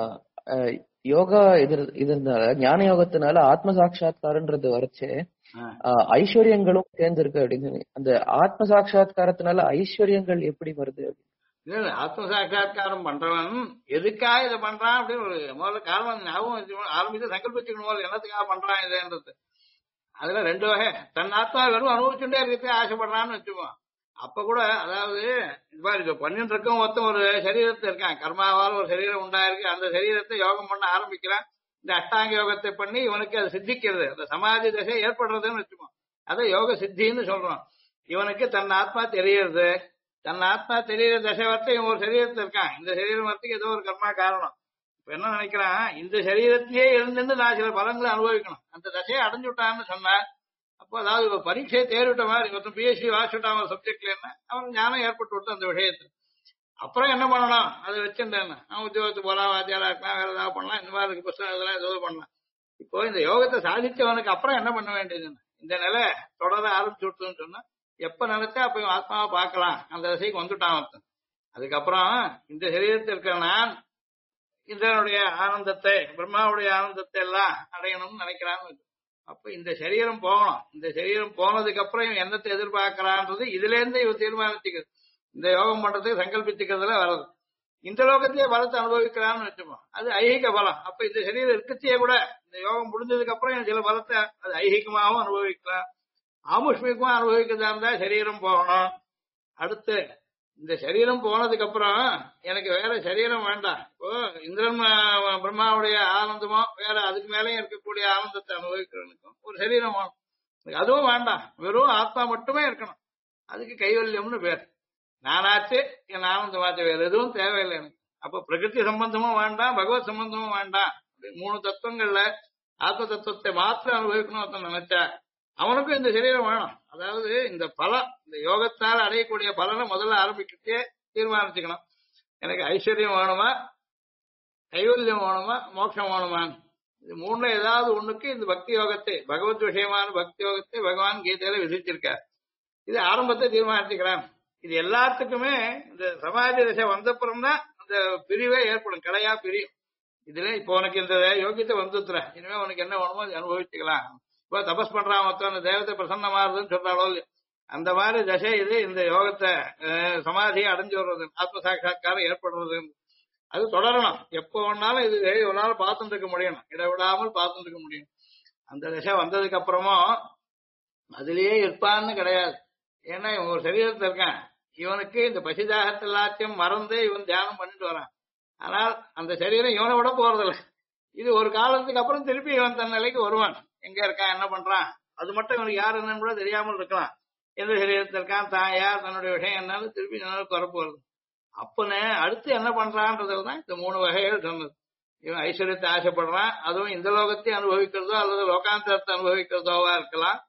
யோகா இது இருந்தால ஞான யோகத்தினால ஆத்ம சாட்சா்காரன்றது வரைச்சு ஐஸ்வர்யங்களும் சேர்ந்திருக்கு அப்படின்னு. அந்த ஆத்ம சாட்சா்காரத்தினால ஐஸ்வர்யங்கள் எப்படி வருது?
இல்ல ஆத்ம சாட்சா்காரம் பண்றவன் எதுக்காக இதை பண்றான் அப்படின்னு ஒரு முதல்ல காரணம் ஞாபகம் ஆரம்பித்து சங்கல்பிச்சுக்கணும். போது என்னத்துக்காக பண்றான் இதுன்றது. அதுல ரெண்டு வகை. தன் ஆத்மா வெறும் அனுபவிச்சுட்டே இருக்கிறது ஆசைப்படுறான்னு வச்சுக்கோம். அப்ப கூட அதாவது இது பண்ணிட்டு இருக்கும் மொத்தம் ஒரு சரீரத்தை இருக்கான். கர்மாவால் ஒரு சரீரம் உண்டாயிருக்கு. அந்த சரீரத்தை யோகம் பண்ண ஆரம்பிக்கிறான். இந்த அஷ்டாங்க யோகத்தை பண்ணி இவனுக்கு அது சித்திக்கிறது. அந்த சமாதி தசை ஏற்படுறதுன்னு வச்சுக்கோம். அதை யோக சித்தின்னு சொல்றோம். இவனுக்கு தன் ஆத்மா தெரியறது. தன் ஆத்மா தெரியற தசை வரத்து இவன் ஒரு சரீரத்தில் இருக்கான். இந்த சரீரம் வரத்துக்கு ஏதோ ஒரு கர்மா காரணம். இப்ப என்ன நினைக்கிறான், இந்த சரீரத்திலேயே இருந்துட்டு நான் சில பலன்களை அனுபவிக்கணும். அந்த தசையை அடைஞ்சு விட்டான்னு சொன்னா அப்போ அதாவது இப்ப பரீட்சையை தேர்விட்ட மாதிரி மொத்தம் பிஎஸ்சி வாசிட்டான் ஒரு சப்ஜெக்ட்ல என்ன அவன் ஞானம் ஏற்பட்டு விட்டு அந்த விஷயத்துல. அப்புறம் என்ன பண்ணணும் அதை வச்சுட்டேன். அவன் உத்தியோகத்துக்கு போலாம், வாத்தியாரா இருக்கலாம், வேற ஏதாவது பண்ணலாம், இந்த மாதிரி புத்தகம் இதெல்லாம் ஏதோ பண்ணலாம். இப்போ இந்த யோகத்தை சாதிச்சவனுக்கு அப்புறம் என்ன பண்ண வேண்டியதுன்னு இந்த நிலை தொடர ஆரம்பிச்சு விட்டுன்னு சொன்னா எப்ப நினைச்சா அப்ப ஆத்மாவை பார்க்கலாம். அந்த திசைக்கு வந்துட்டான் ஒருத்தன். அதுக்கப்புறம் இந்த சரீரத்தில் இருக்கிற நான் இந்திரனுடைய ஆனந்தத்தை பிரம்மாவுடைய ஆனந்தத்தை எல்லாம் அடையணும்னு நினைக்கிறான்னு. அப்ப இந்த சரீரம் போகணும். இந்த சரீரம் போனதுக்கு அப்புறம் இவன் என்னத்தை எதிர்பார்க்கறான்றது இதுல இருந்து இவன் தீர்மானிச்சுக்கிறது. இந்த யோகம் பண்றதுக்கு சங்கல்பிச்சுக்கிறதுல வர்றது. இந்த லோகத்திலேயே பலத்தை அனுபவிக்கிறான்னு வச்சுப்போம். அது ஐகிக பலம். அப்ப இந்த சரீரம் இருக்கச்சே கூட இந்த யோகம் முடிஞ்சதுக்கு அப்புறம் சில பலத்தை அது ஐகிகமாகவும் அனுபவிக்கலாம், ஆமுஷ்மிகமா அனுபவிக்கிறதா இருந்தா சரீரம் போகணும். அடுத்து இந்த சரீரம் போனதுக்கு அப்புறம் எனக்கு வேற சரீரம் வேண்டாம். இப்போ இந்திரன் பிரம்மாவுடைய ஆனந்தமோ வேற அதுக்கு மேலேயும் இருக்கக்கூடிய ஆனந்தத்தை அனுபவிக்கிறவனுக்கும் ஒரு சரீரம் வேணும். அதுவும் வேண்டாம், வெறும் ஆத்மா மட்டுமே இருக்கணும். அதுக்கு கைவல்யம்னு பேர். நானாச்சு என் ஆனந்தமாச்சு, வேற எதுவும் தேவையில்லை எனக்கு. அப்ப பிரகிருதி சம்பந்தமும் வேண்டாம், பகவத் சம்பந்தமும் வேண்டாம். மூணு தத்துவங்கள்ல ஆத்ம தத்துவத்தை மாத்திரம் அனுபவிக்கணும் ஒருத்தன் நினைச்சா அவனுக்கும் இந்த சரீரம் வேணும். அதாவது இந்த பலம், இந்த யோகத்தால் அடையக்கூடிய பலனை முதல்ல ஆரம்பிக்கிட்டே தீர்மானிச்சுக்கணும். எனக்கு ஐஸ்வர்யம் வேணுமா, கைவல்யம் வேணுமா, மோட்சம் வேணுமா, இது மூணுல ஏதாவது ஒண்ணுக்கு இந்த பக்தி யோகத்தை பகவத் விஷயமான பக்தி யோகத்தை பகவான் கீதையில விதிச்சிருக்கார். இது ஆரம்பத்தை தீர்மானிச்சுக்கிறான். இது எல்லாத்துக்குமே இந்த சமாதி தசை வந்தப்புறம் தான் அந்த பிரிவே ஏற்படும், கலையா பிரியும். இதுல இப்போ உனக்கு இந்த யோகியத்தை வந்துத்துற, இனிமே உனக்கு என்ன வேணுமோ அதை அனுபவிச்சுக்கலாம். இப்போ தபஸ் பண்றான் மொத்தம் அந்த தேவத்தை பிரசன்னமாறுதுன்னு சொல்றாளோ அந்த மாதிரி தசை இது. இந்த யோகத்தை சமாதியை அடைஞ்சு வர்றது, ஆத்ம சாட்சா்காரம் ஏற்படுறது. அது தொடரணும். எப்போ வேணாலும் இது ஒரு நாள் பார்த்துட்டு இருக்க முடியணும், இடைவிடாமல் பார்த்துட்டு இருக்க முடியும். அந்த திசை வந்ததுக்கு அப்புறமும் அதுலயே இருப்பான்னு கிடையாது. ஏன்னா இவன் ஒரு சரீரத்தில் இருக்கான், இவனுக்கு இந்த பசிதாகத்தை எல்லாத்தையும் மறந்து இவன் தியானம் பண்ணிட்டு வரான். ஆனால் அந்த சரீரம் இவனை விட போறதில்லை. இது ஒரு காலத்துக்கு அப்புறம் திருப்பி இவன் தன் நிலைக்கு வருவான். எங்க இருக்கான், என்ன பண்றான், அது மட்டும் இவனுக்கு யார் என்னன்னு கூட தெரியாமல் இருக்கலாம். எந்த சரீரத்தில் இருக்கான், தான் யார், தன்னுடைய விஷயம் என்னன்னு திருப்பி நினைவுக்கு வரப்போறது. அப்பனே அடுத்து என்ன பண்றான்றதுல தான் இந்த 3 வகைகள் சொன்னது. இவன் ஐஸ்வர்யத்தை ஆசைப்படுறான், அதுவும் இந்த லோகத்தை அனுபவிக்கிறதோ அல்லது லோகாந்தரத்தை அனுபவிக்கிறதோவா இருக்கலாம்.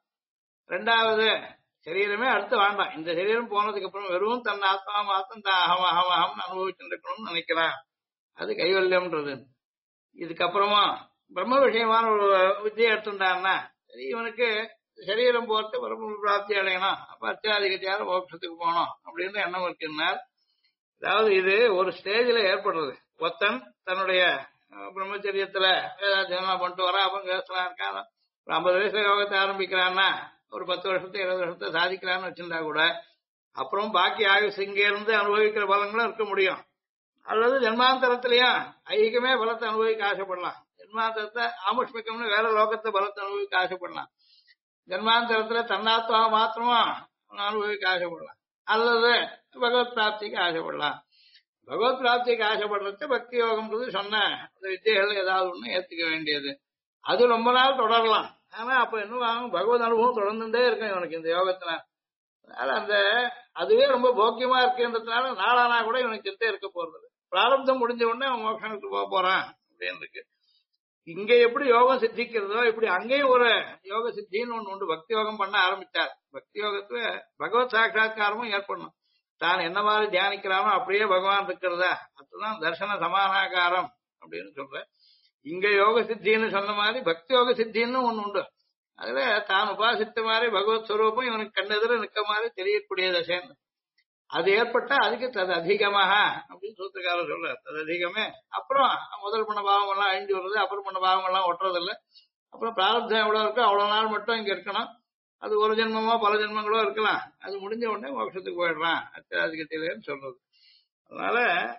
2வது சரீரமே அடுத்து வேண்டாம், இந்த சரீரம் போனதுக்கு அப்புறம் வெறும் தன் ஆத்மா மாத்தம் தான் அகம் அகம் அகம்னு அனுபவிச்சுட்டு இருக்கணும்னு நினைக்கிறான். அது கைவல்யம்ன்றது. இதுக்கப்புறமா பிரம்ம விஷயமான ஒரு வித்தியை எடுத்துட்டான்னா சரி, இவனுக்கு சரீரம் போட்டு பிரம்ம பிராப்தி அடையணும், அப்ப அத்தியாதிகத்தியார மோட்சத்துக்கு போகணும் அப்படின்னு எண்ணம் இருக்குன்னார். அதாவது இது ஒரு ஸ்டேஜில் ஏற்படுறது. ஒருத்தன் தன்னுடைய பிரம்மச்சரியத்துல வேதாத்தியனம் பண்ணிட்டு வரான், அப்புறம் கேசனா இருக்கான், 50 வயசுல யோகத்தை ஆரம்பிக்கிறான்னா ஒரு 10 வருஷத்தை 20 வருஷத்தை சாதிக்கிறான்னு வச்சிருந்தா கூட அப்புறம் பாக்கி ஆயுசு இங்க இருந்து அனுபவிக்கிற பலங்களும் இருக்க முடியும். அல்லது ஜென்மாந்தரத்திலயும் ஐகிகமே பலத்தை அனுபவிக்க ஆசைப்படலாம். ஜென்மாந்தரத்தை ஆமுஷ்மிக்கம்னு வேற லோகத்தை பலத்தை அனுபவிக்க ஆசைப்படலாம். ஜென்மாந்தரத்துல தன்னாத்மா மாத்திரமா அனுபவிக்க ஆசைப்படலாம். அல்லது பகவத் பிராப்திக்கு ஆசைப்படலாம். பகவத் பிராப்திக்கு ஆசைப்படுறது பக்தி யோகம்ன்றது சொன்ன அந்த வித்தியைகள் ஏதாவது ஒண்ணு ஏத்துக்க வேண்டியது. அது ரொம்ப நாள் தொடரலாம். ஆனா அப்ப என்ன ஆகும், பகவத் அனுபவம் தொடர்ந்துட்டே இருக்கும் இவனுக்கு இந்த யோகத்துல. அதனால அந்த அதுவே ரொம்ப போக்கியமா இருக்குன்றதுனால நாளானா கூட இவனுக்கு சிந்தை இருக்க போறது. பிராரப்தம் முடிஞ்ச உடனே அவன் மோட்சத்துக்கு போக போறான் அப்படின்னு இருக்கு. இங்க எப்படி யோகம் சித்திக்கிறதோ இப்படி அங்கேயும் ஒரு யோக சித்தின்னு ஒண்ணு உண்டு. பக்தி யோகம் பண்ண ஆரம்பிச்சார். பக்தி யோகத்துல பகவத் சாட்சா்காரமும் ஏற்படணும். தான் என்ன மாதிரி தியானிக்கிறானோ அப்படியே பகவான் இருக்கிறதா, அதுதான் தர்சன சமானாகாரம் அப்படின்னு சொல்ற. இங்க யோக சித்தின்னு சொன்ன மாதிரி பக்தி யோக சித்தின்னு ஒண்ணு உண்டு. அதுல தான் உபாசித்த மாதிரி பகவத் ஸ்வரூபம் இவனுக்கு கண்ணெதிர நிற்க மாதிரி தெரியக்கூடிய தசைன்னு அது ஏற்பட்டா அதுக்கு தது அதிகமாக அப்படின்னு சூத்திரக்காரர் சொல்ற. தது அதிகமே அப்புறம் முதல் பண்ண பாவம் எல்லாம் அழிஞ்சு வருது, அப்புறம் பண்ண பாவம் எல்லாம் ஒட்டுறதில்லை. அப்புறம் பிராரப்தம் எவ்வளவு இருக்கோ அவ்வளவு நாள் மட்டும் இங்க இருக்கணும். அது ஒரு ஜென்மமோ பல ஜென்மங்களோ இருக்கலாம். அது முடிஞ்ச உடனே மோட்சத்துக்கு போயிடுறான் அத்தியாதிகத்திலேன்னு சொல்றது. அதனால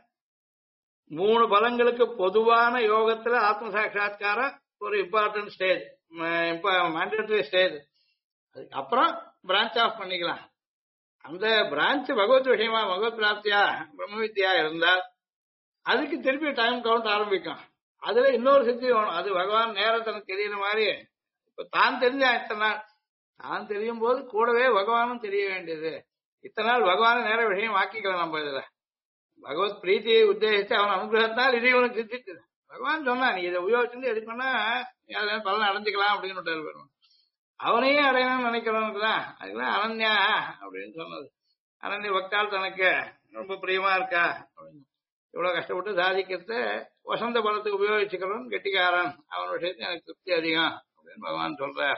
3 பலங்களுக்கு பொதுவான யோகத்துல ஆத்ம சாட்சா்காரம் ஒரு இம்பார்ட்டன்ட் ஸ்டேஜ், மேண்டேட்டரி ஸ்டேஜ். அதுக்கப்புறம் பிரான்ச் ஆஃப் பண்ணிக்கலாம். அந்த பிரான்ச் பகவத் விஷயமா பகவத் பிராப்தியா பிரம்ம வித்யா இருந்தால் அதுக்கு திருப்பி டைம் கவுண்ட் ஆரம்பிக்கும். அதுல இன்னொரு சித்தி வேணும். அது பகவான் நேரம் தனக்கு தெரியற மாதிரி இப்ப தான் தெரிஞ்சா இத்தனை நாள் தான் தெரியும் போது கூடவே பகவானும் தெரிய வேண்டியது. இத்தனை நாள் பகவான நேர விஷயம் ஆக்கிக்கலாம். நம்ம இதுல பகவத் பிரீத்தியை உத்தேசித்து அவன் அனுகிரகத்தால் இது இவனுக்கு சித்திச்சது. பகவான் சொன்னா நீ இதை உபயோகிச்சு எது பண்ணா பலன் அடைஞ்சுக்கலாம் அப்படின்னு அவனையே அடையணும்னு நினைக்கிறவனுக்கு தான் அதுதான் அனன்யா அப்படின்னு சொன்னது. அனன்ய பக்தால் தனக்கு ரொம்ப பிரியமா இருக்கா அப்படின்னு இவ்வளவு கஷ்டப்பட்டு சாதிக்கிறது வசந்த பலத்துக்கு உபயோகிச்சுக்கிறவன் கெட்டிக்காரன், அவன் விஷயத்துல எனக்கு திருப்தி அதிகம் அப்படின்னு பகவான் சொல்ற.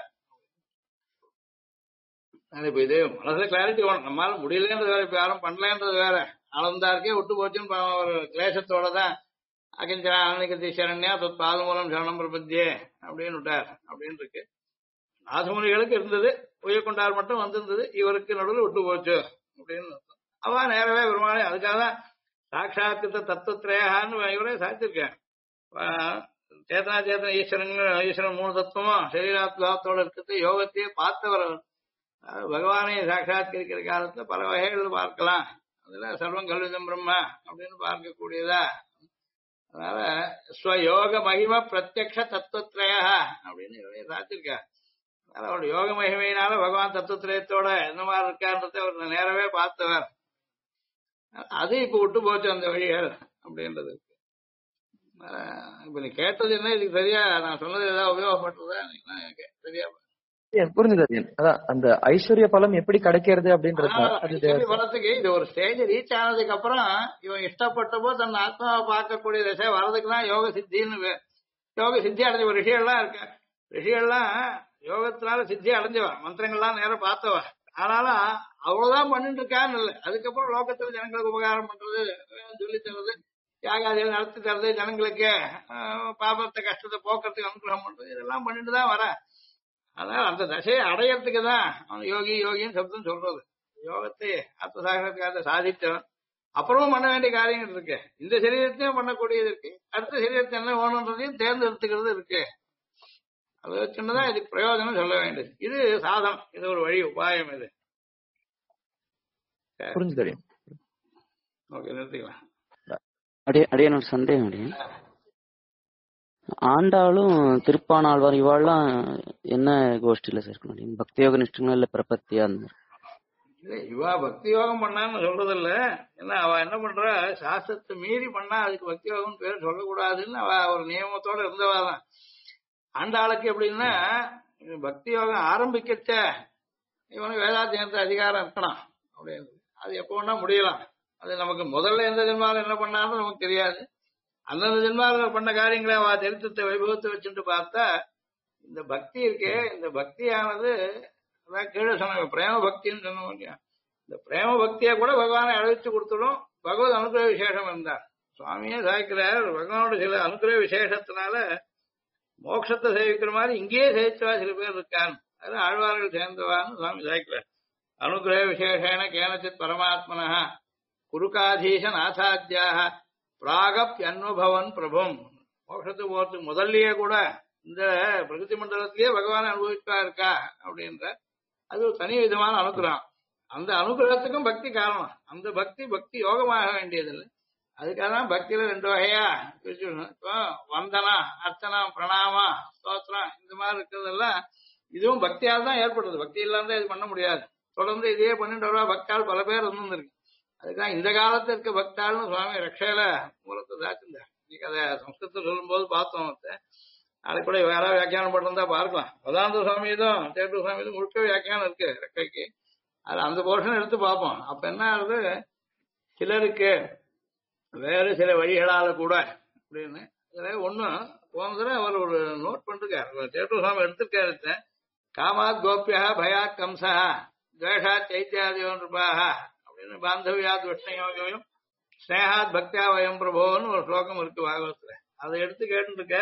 இப்ப இது மனசுல கிளாரிட்டி வேணும். நம்மளால முடியலன்றது வேற, இப்ப யாரும் பண்ணலன்றது வேற. ஆனந்தாருக்கே விட்டு போச்சுன்னு ஒரு கிளேசத்தோட தான் அகிஞ்சனா அனநிகதி சரண்யா தொத் பாத மூலம் சரணம் பிரபத்தியே அப்படின்னு விட்டார் அப்படின்னு இருக்கு. நாதமுனிகளுக்கு இருந்தது, உயர்கொண்டார் மட்டும் வந்திருந்தது, இவருக்கு நடுவில் விட்டு போச்சு அப்படின்னு அவன் நேரவே பெருமாளே. அதுக்காக தான் சாட்சாத்கிருத தத்துவத்ரேகான்னு இவரே சாதிச்சிருக்கேன். சேத்தனா சேத்தன ஈஸ்வரன் 3 தத்துவமும் சரீராத்மாத்தோட இருக்கிறது யோகத்தையே பார்த்தவர். பகவானை சாட்சாத்கரிக்கிற காலத்துல பல வகைகள் பார்க்கலாம். அதுல சர்வம் கல்விதம் பிரம்மா அப்படின்னு பார்க்கக்கூடியதா. அதனால ஸ்வயோக மகிம பிரத்யக்ஷ தத்துவத்ரய அப்படின்னு இவரையே சாதிச்சிருக்கார். அவருடைய யோக மகிமையினால பகவான் தத்துவத்திரயத்தோட என்ன மாதிரி இருக்கான்றத அவர் நேரவே பார்த்தவர். அது இப்ப விட்டு போச்சு அந்த வழிகள் அப்படின்றது. இப்ப நீ கேட்டது என்ன, இதுக்கு சரியா நான் சொன்னது ஏதாவது உபயோகப்பட்டதா சரியா
புரிஞ்சுது. அதான் அந்த ஐஸ்வர்ய பலம் எப்படி கிடைக்கிறது அப்படின்றது
பலத்துக்கு இது ஒரு ஸ்டேஜ் ரீச் ஆனதுக்கு அப்புறம் இவன் இஷ்டப்பட்டப்போ தன் ஆத்மாவை பார்க்கக்கூடிய திசை வர்றதுக்குலாம் யோக சித்தின்னு யோக சித்தி அடைஞ்ச ஒரு ரிஷிகள்லாம் இருக்கு. ரிஷிகள்லாம் யோகத்தினால சித்தி அடைஞ்சவன், மந்திரங்கள்லாம் நேரம் பார்த்தவன். ஆனாலும் அவ்வளவுதான் பண்ணிட்டு இருக்கான்னு இல்லை. அதுக்கப்புறம் லோகத்துல ஜனங்களுக்கு உபகாரம் பண்றது, சொல்லி தர்றது, தியாகாதிகள் நடத்தி தர்றது, ஜனங்களுக்கு பாபத்தை கஷ்டத்தை போக்குறதுக்கு அனுகிரகம் பண்றது, இதெல்லாம் பண்ணிட்டு தான் வர. அதனால அந்த தசையை அடையறதுக்கு தான் அவன் யோகி யோகின்னு சப்தம் சொல்றது. யோகத்தை ஆத்மசாகரத்துக்காக சாதித்தவன் அப்புறமும் பண்ண வேண்டிய காரியங்கள் இருக்கு. இந்த சரீரத்தையும் பண்ணக்கூடியது இருக்கு, அடுத்த சரீரத்தை என்ன வேணுன்றதையும் தேர்ந்தெடுத்துக்கிறது இருக்கு. அதை வச்சுதான் இதுக்கு பிரயோஜனம் சொல்ல வேண்டியது. இது சாதனம், இது ஒரு வழி உபாயம். இது
புரிஞ்சு தெரியும்.
ஓகே, நிறுத்திக்கலாம்.
அடியன் ஒரு சந்தேகம். அடியன் ஆண்டாளும் திருப்பானாழ்வார் இவாள்லாம் என்ன கோஷ்டியில சேர்க்கணும்? பக்தி யோக நிஷ்டங்களா இல்ல பிரபத்தியா? அந்த
இல்ல, இவா பக்தி யோகம் பண்ணான்னு சொல்றது இல்ல. ஏன்னா அவ என்ன பண்றா, சாஸ்திரத்தை மீறி பண்ணா அதுக்கு பக்தி யோகம் பேர் சொல்லக்கூடாதுன்னு அவ ஒரு நியமத்தோட இருந்தவாதான். ஆண்டாளுக்கு எப்படின்னா, பக்தி யோகம் ஆரம்பிக்கச்ச இவனுக்கு வேதாத்தியனத்தை அதிகாரம் இருக்கணும் அப்படின்னு. அது எப்போ வேணா முடியலாம். அது நமக்கு முதல்ல எந்த ஜென்மாவில் என்ன பண்ணாலும் நமக்கு தெரியாது. அந்தந்த ஜென்மாவில் பண்ண காரியங்களை அவ சரித்திரத்தை வைபவத்தை வச்சுட்டு பார்த்தா, இந்த பக்தி இருக்கே, இந்த பக்தியானது அதான் கீழே சொன்ன பிரேம பக்தின்னு சொன்னோம் இல்லையா, இந்த பிரேம பக்தியை கூட பகவானை அழைச்சு கொடுத்துடும் பகவத் அனுகிரக விசேஷம் இருந்தார். சுவாமியே சாய்க்கிறார், பகவானோட சில அனுகிரக விசேஷத்தினால மோட்சத்தை சேவிக்கிற மாதிரி இங்கேயே சேவிச்சவா சில பேர் இருக்கான். அது ஆழ்வார்கள் சேர்ந்தவான்னு சுவாமி சாய்க்கிறார். அனுகிரக விசேஷேன கேனச்சித் பரமாத்மனா குருகாதீச நாசாத்தியாக பிராகப்யன்வபவன் பிரபும். மோட்சத்துக்கு போறதுக்கு முதல்லயே கூட இந்த பிரகிருதி மண்டலத்திலேயே பகவான் அனுபவிப்பா இருக்கா அப்படின்ற அது ஒரு தனி விதமான அனுகிரகம். அந்த அனுகிரகத்துக்கும் பக்தி காரணம். அந்த பக்தி பக்தி யோகமாக வேண்டியதில்லை. அதுக்காக தான் பக்தியில ரெண்டு வகையா பிரிச்சுக்கணும். இப்போ வந்தனா, அர்ச்சனா, பிரணாமா, ஸ்தோத்திரம் இந்த மாதிரி இருக்கிறதெல்லாம் இதுவும் பக்தியால் தான் ஏற்படுறது. பக்தி இல்லாம இது பண்ண முடியாது. தொடர்ந்து இதையே பண்ணிட்டு வருவா பக்தால் பல பேர் இருந்துருக்கு. அதுதான் இந்த காலத்துல இருக்க பக்தாள்னு சுவாமி ரக்ஷையில மூலத்தை தாச்சிருந்தார். இன்னைக்கு அதை சம்ஸ்கிருதத்தை சொல்லும் போது பார்த்தோம். நாளைக்கு கூட வேற வியாக்கியானம் பண்ணிருந்தா பார்க்கலாம். வேதாந்த சுவாமி இதுவும் தேட்டு சுவாமி இதுவும் முழுக்க வியாக்கியானம் இருக்கு ரெக்கைக்கு. அது அந்த போர்ஷன் எடுத்து பார்ப்போம். அப்ப என்ன ஆகுது, சிலருக்கு வேறு சில வழிகளால கூட அப்படின்னு அதுல ஒண்ணு போனதுல அவர் ஒரு நோட் பண்ணிருக்காரு. தேட்டு சுவாமி எடுத்திருக்காரு. காமாத் கோபியா பயாத் கம்சா துவேஷாத் சைத்தியாதியோன்பாக அப்படின்னு பாந்தவியாத் விஷ்ணயோகம் ஸ்னேகாத் பக்தியா வயம் பிரபோன்னு ஒரு ஸ்லோகம் இருக்கு பாகவத்துல. அதை எடுத்து கேட்டுருக்க.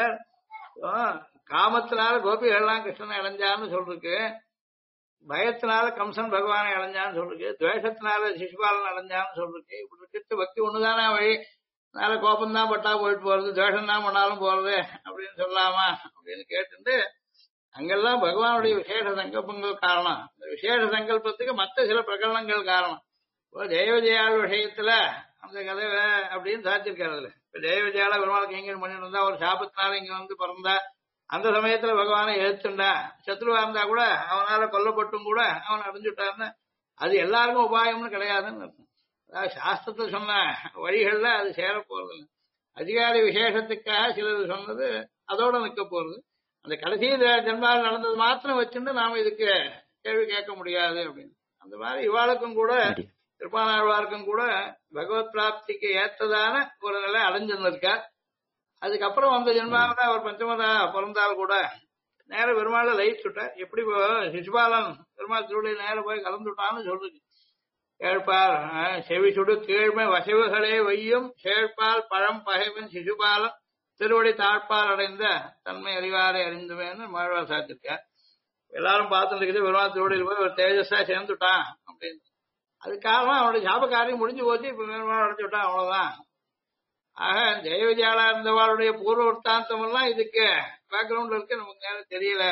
காமத்தினால கோபிகள்லாம் கிருஷ்ணனை அடைஞ்சான்னு சொல்லிருக்கு, பயத்தினால கம்சன் பகவானை அடைஞ்சான்னு சொல்லிருக்கு, துவேஷத்தினால சிசுபாலன் அடைஞ்சான்னு சொல்லிருக்கு. இப்படி இருக்கிறது பக்தி ஒண்ணுதானே வழி. அதனால கோபம்தான் பட்டா போயிட்டு போறது, துவேஷம் தான் பண்ணாலும் போறது அப்படின்னு சொல்லலாமா அப்படின்னு கேட்டு அங்கெல்லாம் பகவானுடைய விசேஷ சங்கல்பங்கள் காரணம். இந்த விசேஷ சங்கல்பத்துக்கு மற்ற சில பிரகடனங்கள் காரணம். இப்போ ஜெய விஜயாள் விஷயத்துல அந்த கதை அப்படின்னு சாதிச்சிருக்காரு. அதுல இப்ப ஜெய விஜயால பெருமாளுக்கு எங்க பண்ணிட்டு இருந்தா, ஒரு சாபத்தினால இங்க வந்து பிறந்தா, அந்த சமயத்துல பகவானை எதிர்த்துண்டா, சத்ருவா இருந்தா கூட அவனால கொல்லப்பட்டும் கூட அவன் அடைஞ்சுட்டான்னு அது எல்லாருக்கும் உபாயம்னு கிடையாதுன்னு அர்த்தம். அதாவது சாஸ்திரத்தை சொன்ன வழிகள்ல அது சேர போறது இல்லை. அதிகாரி விசேஷத்துக்காக சிலது சொன்னது அதோட நிக்க போறது. அந்த கடைசி ஜென்மாவில் நடந்தது மாத்திரம் வச்சுட்டு நாம இதுக்கு கேள்வி கேட்க முடியாது அப்படின்னு. அந்த மாதிரி இவாளுக்கும் கூட திருப்பானாழ்வாருக்கும் கூட பகவத் பிராப்திக்கு ஏற்றதான ஒரு நிலை அடைஞ்சிருந்திருக்கார். அதுக்கப்புறம் அந்த ஜென்மாவில அவர் பஞ்சமதா பிறந்தால் கூட நேர பெருமாளை லயிச்சுட்டார். எப்படி சிசுபாலன் பெருமாள் திருவிழை நேர போய் கலந்துட்டான்னு சொல்லுது. கேழ்பால் செவி சுடு கீழ்மை வசவுகளே வையும் கேழ்பால் பழம் பகைவன் சிசுபாலன் திருவடி தாழ்பால் அடைந்த தன்மை அறிவாரை அறிந்துவேன்னு மாழ்வார் சாத்திருக்கார். எல்லாரும் பார்த்துட்டு இருக்குது பெருமாள் திருவடியில் போய் ஒரு தேஜஸா சேர்ந்துட்டான் அப்படின்னு. அது காரணம் அவனுடைய சாபக்காரியம் முடிஞ்சு போச்சு. இப்ப பெருமாள் அடைச்சு விட்டான், அவ்வளவுதான். ஆக ஜெய விஜயாலா இருந்தவாளுடைய பூர்வ வృత్తాந்தம் எல்லாம் இதுக்கு பேக்ரவுண்ட்ல இருக்கு, நமக்கு நேரம் தெரியல.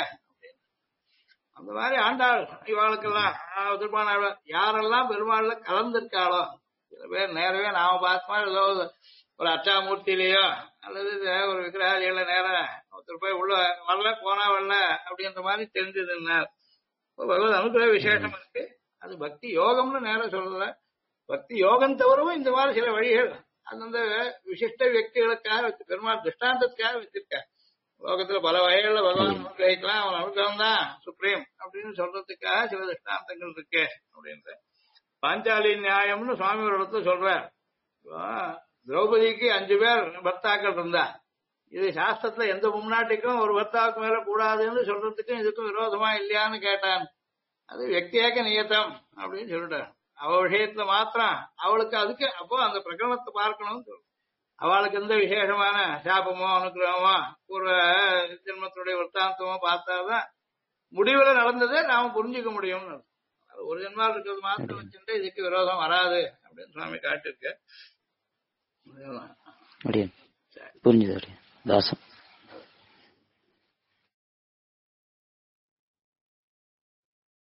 அந்த மாதிரி ஆண்டாள் இவாளுக்கெல்லாம் திருப்பானாழ்வார் யாரெல்லாம் பெருமாள்ல கலந்துருக்காளோ, சில பேர் நேரவே நாம பார்த்தோமா ஏதோ ஒரு அச்சாமூர்த்தியிலேயோ அல்லது ஒரு விக்கிரகாதிகள நேரம் ஒருத்தர் போய் உள்ள வரல போனா வரல அப்படின்ற மாதிரி தெரிஞ்சதுன்னார். பகவத் அனுகிரக விசேஷம் இருக்கு. அது பக்தி யோகம்னு நேரம் சொல்றத. பக்தி யோகம் தவிரவும் இந்த மாதிரி சில வழிகள் அந்தந்த விசிஷ்ட வியக்திகளுக்காக வச்சு பெருமாள் திருஷ்டாந்தத்துக்காக வச்சிருக்கார். லோகத்துல பல வகைகள்ல பகவான் அனுகிரகிக்கலாம், அவன் அனுகிரகம் தான் சுப்ரீம் அப்படின்னு சொல்றதுக்காக சில திருஷ்டாந்தங்கள் இருக்கு அப்படின்ற. பாஞ்சாலி நியாயம்னு சுவாமி ஒரு இடத்துல சொல்றார். திரௌபதிக்கு 5 பேர் பர்த்தாக்கள் இருந்தா, இது சாஸ்திரத்துல எந்த முன்னாட்டிக்கும் ஒரு பர்த்தாவுக்கு மேல கூடாதுன்னு சொல்றதுக்கும் இதுக்கும் விரோதமா இல்லையான்னு கேட்டான். அது வியக்தியாக்க நியத்தம் அப்படின்னு சொல்லிட்டார். அவ விஷயத்துல மாத்திரம் அவளுக்கு அதுக்கு அப்போ அந்த பிரகடனத்தை பார்க்கணும்னு சொல்ற. அவளுக்கு எந்த விசேஷமான சாபமோ அனுகிரகமோ ஒரு ஜென்மத்துடைய விற்த்தாந்தமோ பார்த்தாதான் முடிவுல நடந்ததை நாம புரிஞ்சுக்க முடியும்னு. ஒரு ஜென்மாவில் இருக்கிறது மாத்திரம் வச்சுட்டு இதுக்கு விரோதம் வராது அப்படின்னு சுவாமி காட்டிருக்கு.
அடியன் புரிஞ்சுது அடியன் தாசன்.